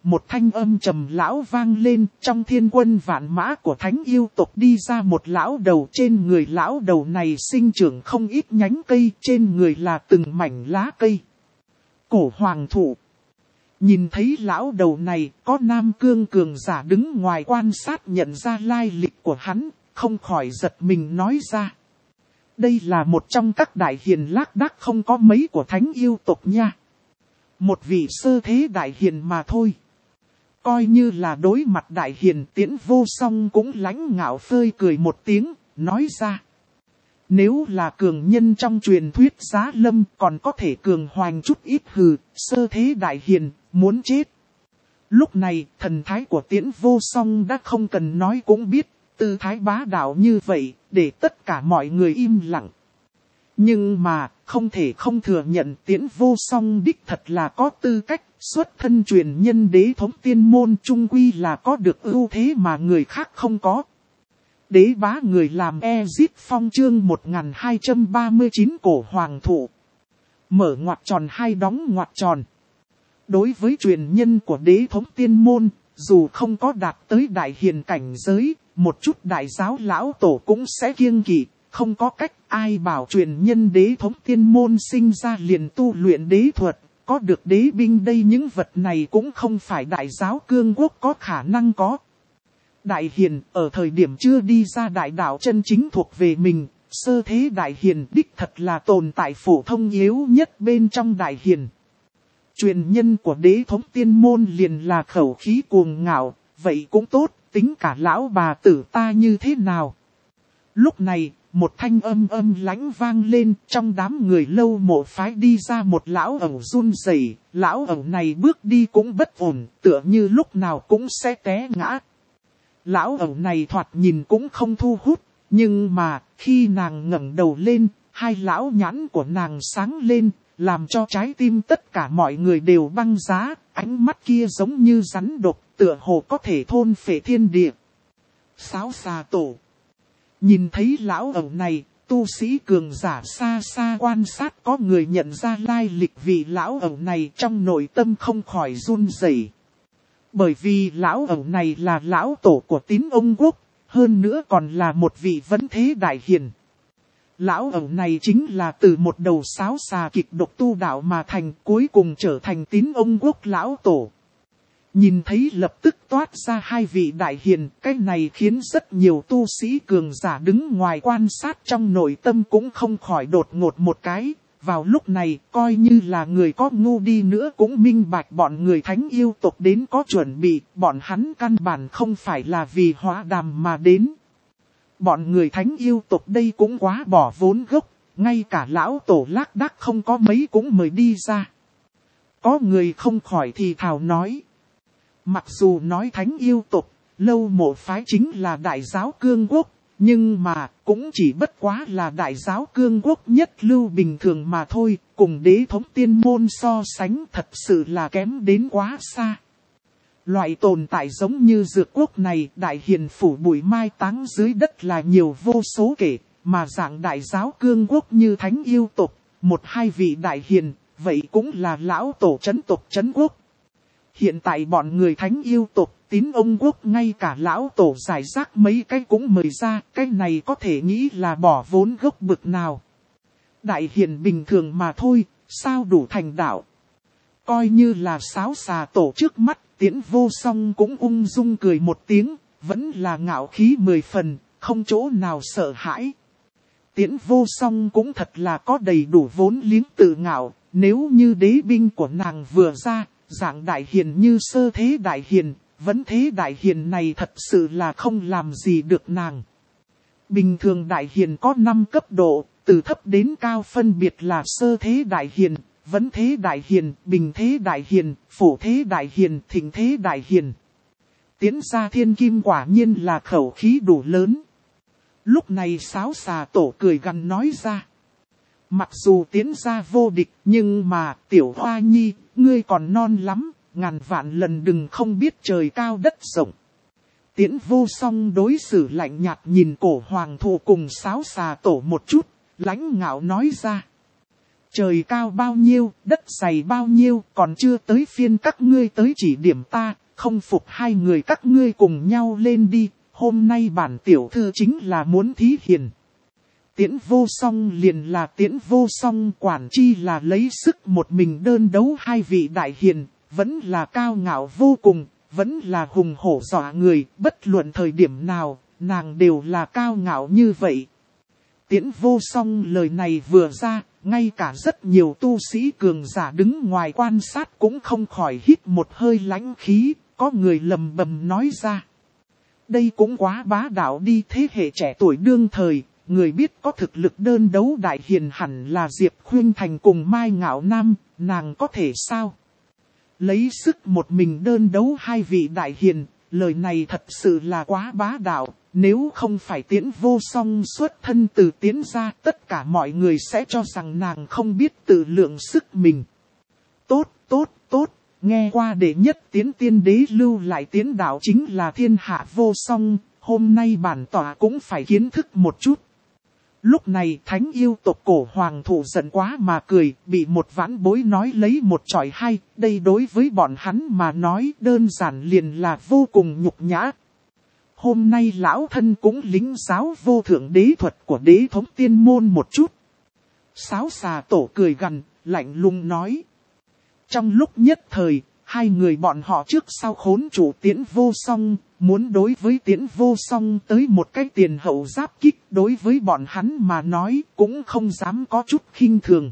một thanh âm trầm lão vang lên, trong thiên quân vạn mã của thánh yêu tộc đi ra một lão đầu, trên người lão đầu này sinh trưởng không ít nhánh cây, trên người là từng mảnh lá cây. Cổ hoàng thụ. Nhìn thấy lão đầu này, có nam cương cường giả đứng ngoài quan sát nhận ra lai lịch của hắn, không khỏi giật mình nói ra. Đây là một trong các đại hiền lác đác không có mấy của thánh yêu tộc nha. Một vị sơ thế đại hiền mà thôi. Coi như là đối mặt đại hiền, Tiễn Vô Song cũng lãnh ngạo phơi cười một tiếng, nói ra. Nếu là cường nhân trong truyền thuyết Giá Lâm còn có thể cường hoành chút ít hừ, sơ thế đại hiền, muốn chết. Lúc này, thần thái của Tiễn Vô Song đã không cần nói cũng biết, tư thái bá đạo như vậy, để tất cả mọi người im lặng. Nhưng mà, không thể không thừa nhận Tiễn Vô Song đích thật là có tư cách, xuất thân truyền nhân đế thống tiên môn trung quy là có được ưu thế mà người khác không có. Đế bá người làm Ezit Phong chương 1239 cổ hoàng thụ. Mở ngoặc tròn hai đóng ngoặc tròn. Đối với truyền nhân của đế thống tiên môn, dù không có đạt tới đại hiền cảnh giới, một chút đại giáo lão tổ cũng sẽ kiêng kỵ. Không có cách ai bảo truyền nhân đế thống tiên môn sinh ra liền tu luyện đế thuật, có được đế binh đây, những vật này cũng không phải đại giáo cương quốc có khả năng có. Đại hiền ở thời điểm chưa đi ra đại đạo chân chính thuộc về mình, sơ thế đại hiền đích thật là tồn tại phổ thông yếu nhất bên trong đại hiền. Truyền nhân của đế thống tiên môn liền là khẩu khí cuồng ngạo, vậy cũng tốt, tính cả lão bà tử ta như thế nào. Lúc này, một thanh âm lãnh vang lên, trong đám người Lâu Mộ phái đi ra một lão ẩu run rẩy, lão ẩu này bước đi cũng bất ổn, tựa như lúc nào cũng sẽ té ngã. Lão ẩu này thoạt nhìn cũng không thu hút, nhưng mà, khi nàng ngẩng đầu lên, hai lão nhãn của nàng sáng lên, làm cho trái tim tất cả mọi người đều băng giá, ánh mắt kia giống như rắn độc, tựa hồ có thể thôn phệ thiên địa. Sáo xà tổ. Nhìn thấy lão ẩu này, tu sĩ cường giả xa xa quan sát có người nhận ra lai lịch vị lão ẩu này trong nội tâm không khỏi run rẩy. Bởi vì lão ẩu này là lão tổ của Tín Ông Quốc, hơn nữa còn là một vị vấn thế đại hiền. Lão ẩu này chính là từ một đầu sáo xà kịch độc tu đạo mà thành, cuối cùng trở thành Tín Ông Quốc lão tổ. Nhìn thấy lập tức toát ra hai vị đại hiền, cái này khiến rất nhiều tu sĩ cường giả đứng ngoài quan sát trong nội tâm cũng không khỏi đột ngột một cái. Vào lúc này, coi như là người có ngu đi nữa cũng minh bạch bọn người thánh yêu tộc đến có chuẩn bị, bọn hắn căn bản không phải là vì hóa đàm mà đến. Bọn người thánh yêu tộc đây cũng quá bỏ vốn gốc, ngay cả lão tổ lác đác không có mấy cũng mời đi ra. Có người không khỏi thì thào nói. Mặc dù nói thánh yêu tộc, Lâu Mộ phái chính là đại giáo cương quốc, nhưng mà cũng chỉ bất quá là đại giáo cương quốc nhất lưu bình thường mà thôi, cùng đế thống tiên môn so sánh thật sự là kém đến quá xa. Loại tồn tại giống như dược quốc này, đại hiền phủ bụi mai táng dưới đất là nhiều vô số kể, mà dạng đại giáo cương quốc như thánh yêu tộc, một hai vị đại hiền, vậy cũng là lão tổ chấn tộc chấn quốc. Hiện tại bọn người thánh yêu tộc, Tín Ông Quốc ngay cả lão tổ giải rác mấy cái cũng mời ra, cái này có thể nghĩ là bỏ vốn gốc bực nào. Đại hiền bình thường mà thôi, sao đủ thành đạo. Coi như là sáo xà tổ trước mắt, Tiễn Vô Song cũng ung dung cười một tiếng, vẫn là ngạo khí 10 phần, không chỗ nào sợ hãi. Tiễn Vô Song cũng thật là có đầy đủ vốn liếng tự ngạo, nếu như đế binh của nàng vừa ra, dạng đại hiền như sơ thế đại hiền, vấn thế đại hiền này thật sự là không làm gì được nàng. Bình thường đại hiền có 5 cấp độ, từ thấp đến cao phân biệt là sơ thế đại hiền, vấn thế đại hiền, bình thế đại hiền, phổ thế đại hiền, thịnh thế đại hiền. Tiến gia thiên kim quả nhiên là khẩu khí đủ lớn. Lúc này sáo xà tổ cười gằn nói ra. Mặc dù tiến gia vô địch, nhưng mà tiểu hoa nhi, ngươi còn non lắm, ngàn vạn lần đừng không biết trời cao đất rộng. Tiễn Vô Song đối xử lạnh nhạt nhìn cổ hoàng thụ cùng sáo xà tổ một chút, lãnh ngạo nói ra. Trời cao bao nhiêu, đất dày bao nhiêu, còn chưa tới phiên các ngươi tới chỉ điểm ta, không phục hai người các ngươi cùng nhau lên đi, hôm nay bản tiểu thư chính là muốn thí hiền. Tiễn Vô Song liền là Tiễn Vô Song, quản chi là lấy sức một mình đơn đấu hai vị đại hiền, vẫn là cao ngạo vô cùng, vẫn là hùng hổ dọa người, bất luận thời điểm nào, nàng đều là cao ngạo như vậy. Tiễn Vô Song lời này vừa ra, ngay cả rất nhiều tu sĩ cường giả đứng ngoài quan sát cũng không khỏi hít một hơi lãnh khí, có người lầm bầm nói ra. Đây cũng quá bá đạo đi, thế hệ trẻ tuổi đương thời, người biết có thực lực đơn đấu đại hiền hẳn là Diệp Khuynh Thành cùng Mai Ngạo Nam, nàng có thể sao? Lấy sức một mình đơn đấu hai vị đại hiền, lời này thật sự là quá bá đạo, nếu không phải Tiễn Vô Song xuất thân từ Tiễn gia, tất cả mọi người sẽ cho rằng nàng không biết tự lượng sức mình. Tốt, tốt, tốt, nghe qua đệ nhất Tiễn tiên đế lưu lại Tiễn đạo chính là thiên hạ vô song, hôm nay bản tỏa cũng phải kiến thức một chút. Lúc này thánh yêu tộc Cổ Hoàng thụ giận quá mà cười, bị một vãn bối nói lấy một chọi hai, đây đối với bọn hắn mà nói đơn giản liền là vô cùng nhục nhã. Hôm nay lão thân cũng lính giáo vô thượng đế thuật của đế thống tiên môn một chút. Sáo xà tổ cười gằn, lạnh lùng nói. Trong lúc nhất thời, hai người bọn họ trước sau khốn chủ Tiễn Vô Song, muốn đối với Tiễn Vô Song tới một cái tiền hậu giáp kích, đối với bọn hắn mà nói cũng không dám có chút khinh thường.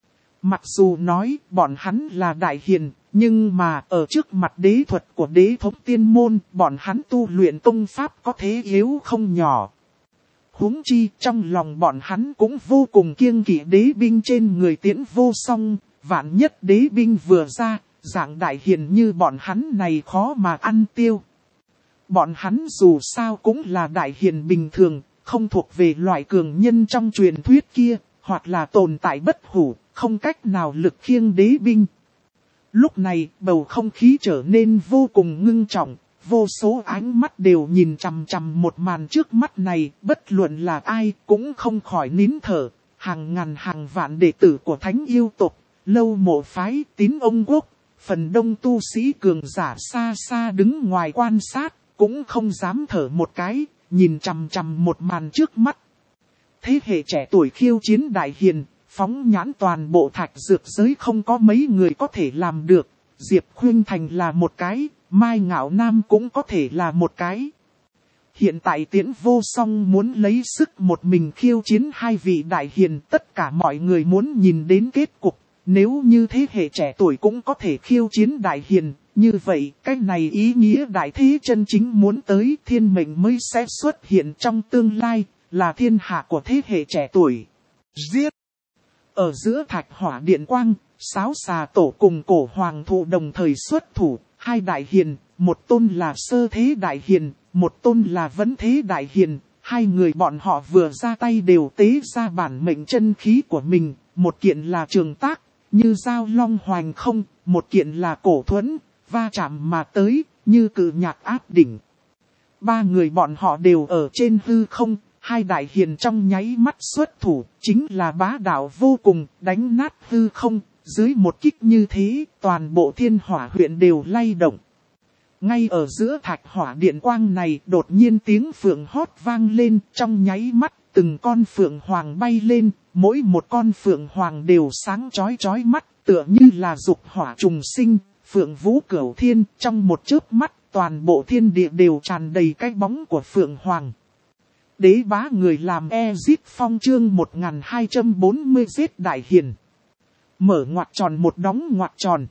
Mặc dù nói bọn hắn là đại hiền, nhưng mà ở trước mặt đế thuật của đế thống tiên môn, bọn hắn tu luyện tông pháp có thế yếu không nhỏ. Huống chi trong lòng bọn hắn cũng vô cùng kiêng kỵ đế binh trên người Tiễn Vô Song, vạn nhất đế binh vừa ra, dạng đại hiền như bọn hắn này khó mà ăn tiêu. Bọn hắn dù sao cũng là đại hiền bình thường, không thuộc về loại cường nhân trong truyền thuyết kia, hoặc là tồn tại bất hủ, không cách nào lực khiêng đế binh. Lúc này, bầu không khí trở nên vô cùng ngưng trọng, vô số ánh mắt đều nhìn chằm chằm một màn trước mắt này, bất luận là ai cũng không khỏi nín thở. Hàng ngàn hàng vạn đệ tử của Thánh yêu tộc, Lâu Mộ phái, Tín ông quốc, phần đông tu sĩ cường giả xa xa đứng ngoài quan sát, cũng không dám thở một cái, nhìn chằm chằm một màn trước mắt. Thế hệ trẻ tuổi khiêu chiến đại hiền, phóng nhãn toàn bộ thạch dược giới không có mấy người có thể làm được. Diệp Khuynh Thành là một cái, Mai Ngạo Nam cũng có thể là một cái. Hiện tại Tiễn Vô Song muốn lấy sức một mình khiêu chiến hai vị đại hiền, tất cả mọi người muốn nhìn đến kết cục. Nếu như thế hệ trẻ tuổi cũng có thể khiêu chiến đại hiền, như vậy cái này ý nghĩa đại thế chân chính muốn tới, thiên mệnh mới sẽ xuất hiện trong tương lai, là thiên hạ của thế hệ trẻ tuổi. Giết! Ở giữa thạch hỏa điện quang, Sáo xà tổ cùng Cổ Hoàng thụ đồng thời xuất thủ, hai đại hiền, một tôn là sơ thế đại hiền, một tôn là vấn thế đại hiền, hai người bọn họ vừa ra tay đều tế ra bản mệnh chân khí của mình, một kiện là trường tác, như dao long hoành không, một kiện là cổ thuẫn, va chạm mà tới, như cự nhạc áp đỉnh. Ba người bọn họ đều ở trên hư không, hai đại hiền trong nháy mắt xuất thủ, chính là bá đạo vô cùng, đánh nát hư không, dưới một kích như thế, toàn bộ Thiên Hỏa huyện đều lay động. Ngay ở giữa thạch hỏa điện quang này, đột nhiên tiếng phượng hót vang lên, trong nháy mắt, từng con phượng hoàng bay lên, mỗi một con phượng hoàng đều sáng chói chói mắt, tựa như là dục hỏa trùng sinh, phượng vũ cửu thiên, trong một chớp mắt, toàn bộ thiên địa đều tràn đầy cái bóng của phượng hoàng. Đế bá người làm Giết Phong chương 1240 giết đại hiền. Mở ngoặc tròn một đóng ngoặc tròn.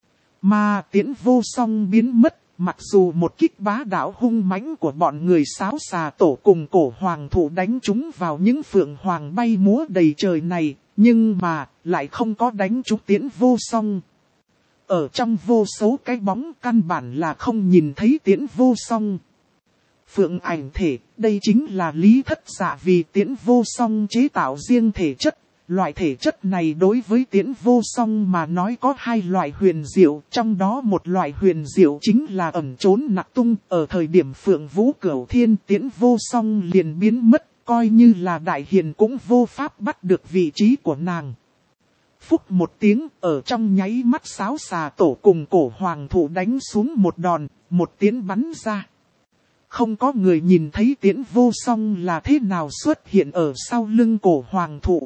Mà Tiễn Vô Song biến mất, mặc dù một kích bá đạo hung mãnh của bọn người Sáo xà tổ cùng Cổ Hoàng thụ đánh chúng vào những phượng hoàng bay múa đầy trời này, nhưng mà lại không có đánh trúng Tiễn Vô Song. Ở trong vô số cái bóng căn bản là không nhìn thấy Tiễn Vô Song. Phượng ảnh thể, đây chính là Lý Thất Dạ vì Tiễn Vô Song chế tạo riêng thể chất. Loại thể chất này đối với Tiễn Vô Song mà nói có hai loại huyền diệu, trong đó một loại huyền diệu chính là ẩn trốn nặc tung. Ở thời điểm Phượng Vũ Cửu Thiên, Tiễn Vô Song liền biến mất, coi như là đại hiền cũng vô pháp bắt được vị trí của nàng. Phúc một tiếng, ở trong nháy mắt Sáo Xà Tổ cùng Cổ Hoàng Thụ đánh xuống một đòn, một tiễn bắn ra. Không có người nhìn thấy tiễn vô song là thế nào xuất hiện ở sau lưng Cổ Hoàng Thụ.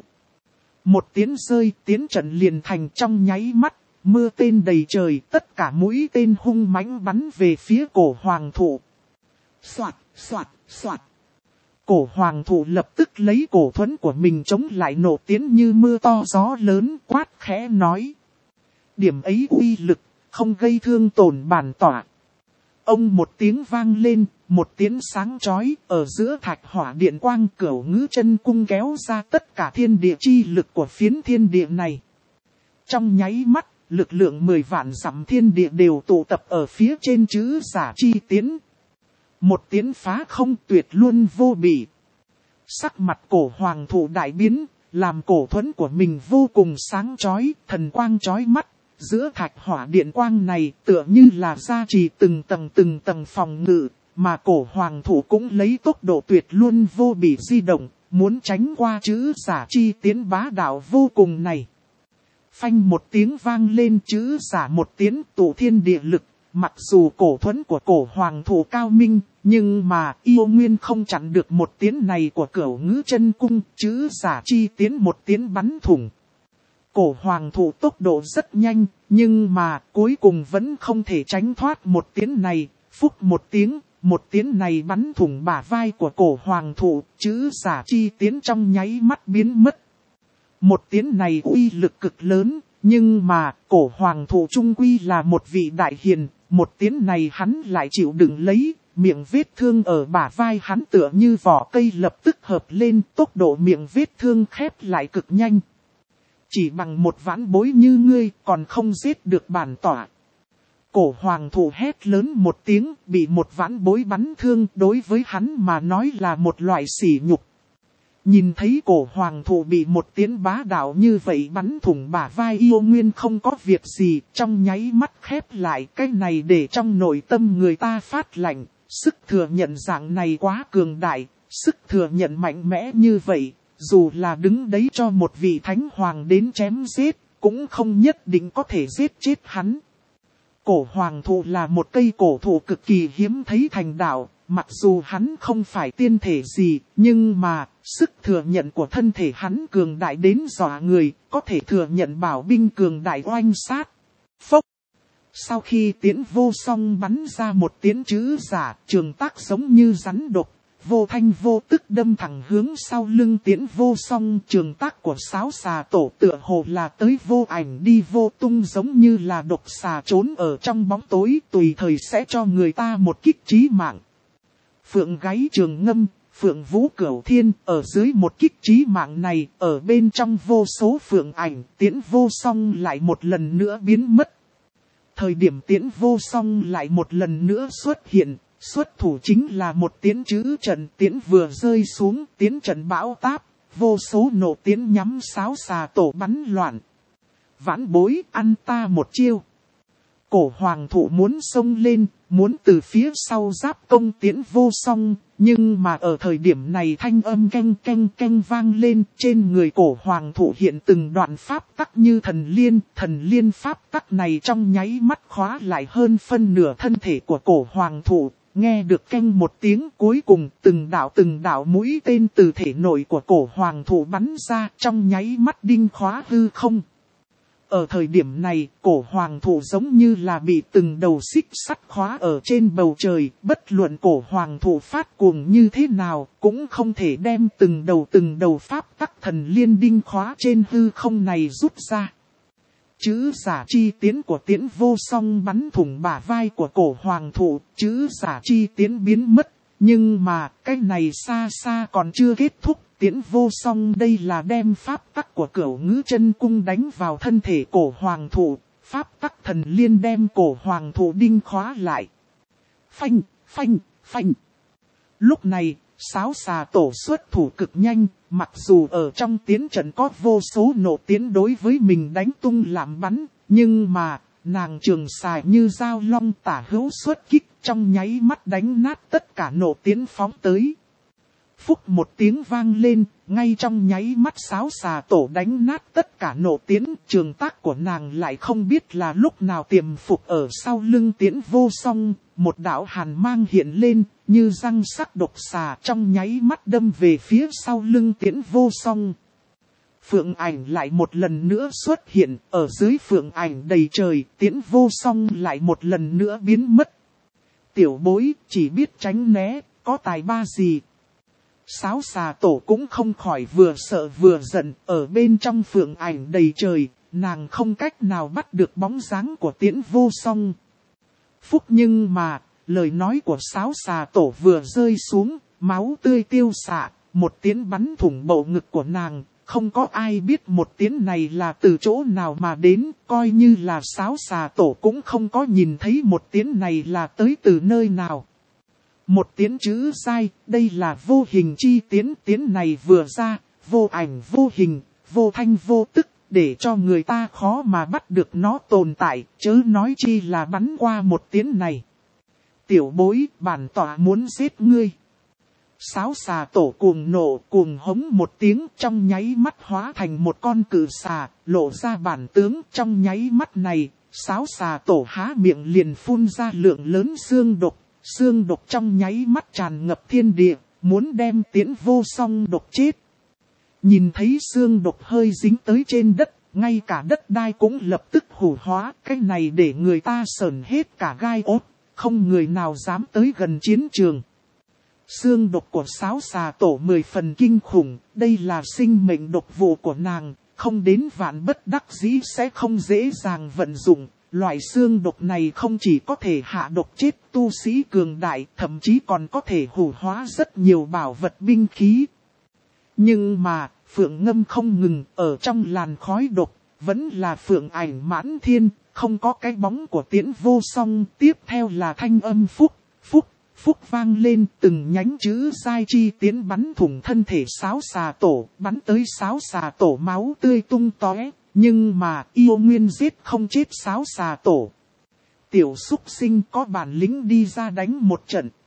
Một tiễn rơi, tiễn trận liền thành trong nháy mắt, mưa tên đầy trời, tất cả mũi tên hung mãnh bắn về phía Cổ Hoàng Thụ. Soạt, soạt, soạt. Cổ Hoàng Thụ lập tức lấy cổ thuẫn của mình chống lại nổ tiễn như mưa to gió lớn, quát khẽ nói. Điểm ấy uy lực, không gây thương tổn bản tỏa. Ông một tiếng vang lên, một tiễn sáng chói, ở giữa thạch hỏa điện quang Cửu Ngữ Chân Cung kéo ra tất cả thiên địa chi lực của phiến thiên địa này. Trong nháy mắt, lực lượng 10 vạn dặm thiên địa đều tụ tập ở phía trên chữ giả chi tiễn. Một tiễn phá không, tuyệt luôn vô bỉ. Sắc mặt Cổ Hoàng Thụ đại biến, làm cổ thuẫn của mình vô cùng sáng chói, thần quang chói mắt. Giữa thạch hỏa điện quang này tựa như là gia trì từng tầng phòng ngự, mà Cổ Hoàng Thụ cũng lấy tốc độ tuyệt luôn vô bỉ di động, muốn tránh qua chữ giả chi tiễn bá đạo vô cùng này. Phanh một tiếng vang lên, chữ giả một tiễn tụ thiên địa lực. Mặc dù cổ thuẫn của Cổ Hoàng Thụ cao minh, nhưng mà yêu nguyên không chặn được một tiễn này của Cửu Ngữ Chân Cung, chữ giả chi tiễn một tiễn bắn thủng. Cổ Hoàng Thụ tốc độ rất nhanh, nhưng mà cuối cùng vẫn không thể tránh thoát một tiễn này. Phúc một tiếng, một tiễn này bắn thủng bả vai của Cổ Hoàng Thụ, chữ giả chi tiễn trong nháy mắt biến mất. Một tiễn này uy lực cực lớn, nhưng mà Cổ Hoàng Thụ trung quy là một vị đại hiền, một tiễn này hắn lại chịu đựng lấy, miệng vết thương ở bả vai hắn tựa như vỏ cây lập tức hợp lên, tốc độ miệng vết thương khép lại cực nhanh. Chỉ bằng một vãn bối như ngươi còn không giết được bản tỏa. Cổ Hoàng Thụ hét lớn một tiếng, bị một vãn bối bắn thương, đối với hắn mà nói là một loại sỉ nhục. Nhìn thấy Cổ Hoàng Thụ bị một tiễn bá đạo như vậy bắn thủng bả vai, yêu nguyên không có việc gì, trong nháy mắt khép lại. Cái này để trong nội tâm người ta phát lạnh, sức thừa nhận dạng này quá cường đại, sức thừa nhận mạnh mẽ như vậy, dù là đứng đấy cho một vị thánh hoàng đến chém giết, cũng không nhất định có thể giết chết hắn. Cổ Hoàng Thụ là một cây cổ thụ cực kỳ hiếm thấy thành đạo. Mặc dù hắn không phải tiên thể gì, nhưng mà, sức thừa nhận của thân thể hắn cường đại đến dọa người, có thể thừa nhận bảo binh cường đại oanh sát. Phốc! Sau khi tiễn vô song bắn ra một tiễn chữ giả, trường tác giống như rắn độc, vô thanh vô tức đâm thẳng hướng sau lưng tiễn vô song. Trường tác của Sáo Xà Tổ tựa hồ là tới vô ảnh đi vô tung, giống như là độc xà trốn ở trong bóng tối, tùy thời sẽ cho người ta một kích chí mạng. Phượng gáy trường ngâm, Phượng vũ cửu thiên, ở dưới một kích chí mạng này, ở bên trong vô số phượng ảnh, tiễn vô song lại một lần nữa biến mất. Thời điểm tiễn vô song lại một lần nữa xuất hiện, xuất thủ chính là một tiễn chữ trận. Tiễn vừa rơi xuống, tiễn trận bão táp, vô số nổ tiễn nhắm Sáo Xà Tổ bắn loạn. Vãn bối ăn ta một chiêu. Cổ Hoàng Thụ muốn xông lên, muốn từ phía sau giáp công tiễn vô song, nhưng mà ở thời điểm này thanh âm canh canh canh vang lên, trên người Cổ Hoàng Thụ hiện từng đoạn pháp tắc như thần liên pháp tắc này trong nháy mắt khóa lại hơn phân nửa thân thể của Cổ Hoàng Thụ. Nghe được canh một tiếng, cuối cùng từng đạo mũi tên từ thể nội của Cổ Hoàng Thụ bắn ra, trong nháy mắt đinh khóa hư không. Ở thời điểm này, Cổ Hoàng Thụ giống như là bị từng đầu xích sắt khóa ở trên bầu trời, bất luận Cổ Hoàng Thụ phát cuồng như thế nào, cũng không thể đem từng đầu pháp tắc thần liên đinh khóa trên hư không này rút ra. Chữ giả chi tiễn của tiễn vô song bắn thủng bả vai của Cổ Hoàng Thụ, chữ giả chi tiễn biến mất, nhưng mà cái này xa xa còn chưa kết thúc. Tiễn vô song đây là đem pháp tắc của Cửu Ngữ Chân Cung đánh vào thân thể Cổ Hoàng Thụ, pháp tắc thần liên đem Cổ Hoàng Thụ đinh khóa lại. Phanh, phanh, phanh. Lúc này, Sáo Xà Tổ xuất thủ cực nhanh, mặc dù ở trong tiến trận có vô số nổ tiễn đối với mình đánh tung làm bắn, nhưng mà, nàng trường xài như dao long tả hữu xuất kích, trong nháy mắt đánh nát tất cả nổ tiễn phóng tới. Phúc một tiếng vang lên, ngay trong nháy mắt Sáo Xà Tổ đánh nát tất cả nộ tiễn, trường tác của nàng lại không biết là lúc nào tiềm phục ở sau lưng Tiễn Vô Song, một đạo hàn mang hiện lên, như răng sắc độc xà trong nháy mắt đâm về phía sau lưng Tiễn Vô Song. Phượng ảnh lại một lần nữa xuất hiện, ở dưới phượng ảnh đầy trời, Tiễn Vô Song lại một lần nữa biến mất. Tiểu bối chỉ biết tránh né, có tài ba gì? Sáo Xà Tổ cũng không khỏi vừa sợ vừa giận, ở bên trong phượng ảnh đầy trời, nàng không cách nào bắt được bóng dáng của Tiễn Vô Song. Phúc nhưng mà, lời nói của Sáo Xà Tổ vừa rơi xuống, máu tươi tiêu xạ, một tiễn bắn thủng bầu ngực của nàng. Không có ai biết một tiễn này là từ chỗ nào mà đến, coi như là Sáo Xà Tổ cũng không có nhìn thấy một tiễn này là tới từ nơi nào. Một tiễn chữ sai, đây là vô hình chi tiễn, tiễn này vừa ra, vô ảnh vô hình, vô thanh vô tức, để cho người ta khó mà bắt được nó tồn tại, chớ nói chi là bắn qua một tiễn này. Tiểu bối, bản tọa muốn giết ngươi. Sáo Xà Tổ cuồng nộ, cuồng hống một tiếng, trong nháy mắt hóa thành một con cự xà, lộ ra bản tướng. Trong nháy mắt này, Sáo Xà Tổ há miệng liền phun ra lượng lớn xương độc. Xương độc trong nháy mắt tràn ngập thiên địa, muốn đem Tiễn Vô Song độc chết. Nhìn thấy xương độc hơi dính tới trên đất, ngay cả đất đai cũng lập tức hủ hóa. Cái này để người ta sởn hết cả gai ốt, không người nào dám tới gần chiến trường. Xương độc của Sáo Xà Tổ 10 phần kinh khủng, đây là sinh mệnh độc vụ của nàng, không đến vạn bất đắc dĩ sẽ không dễ dàng vận dụng. Loại xương độc này không chỉ có thể hạ độc chết tu sĩ cường đại, thậm chí còn có thể hủ hóa rất nhiều bảo vật binh khí. Nhưng mà, Phượng Ngâm không ngừng, ở trong làn khói độc, vẫn là Phượng ảnh mãn thiên, không có cái bóng của Tiễn Vô Song. Tiếp theo là thanh âm phúc, phúc. Phúc vang lên, từng nhánh chữ sai chi tiến bắn thủng thân thể Sáo Xà Tổ, bắn tới Sáo Xà Tổ máu tươi tung tóe, nhưng mà yêu nguyên giết không chết Sáo Xà Tổ. Tiểu súc sinh có bản lĩnh đi ra đánh một trận.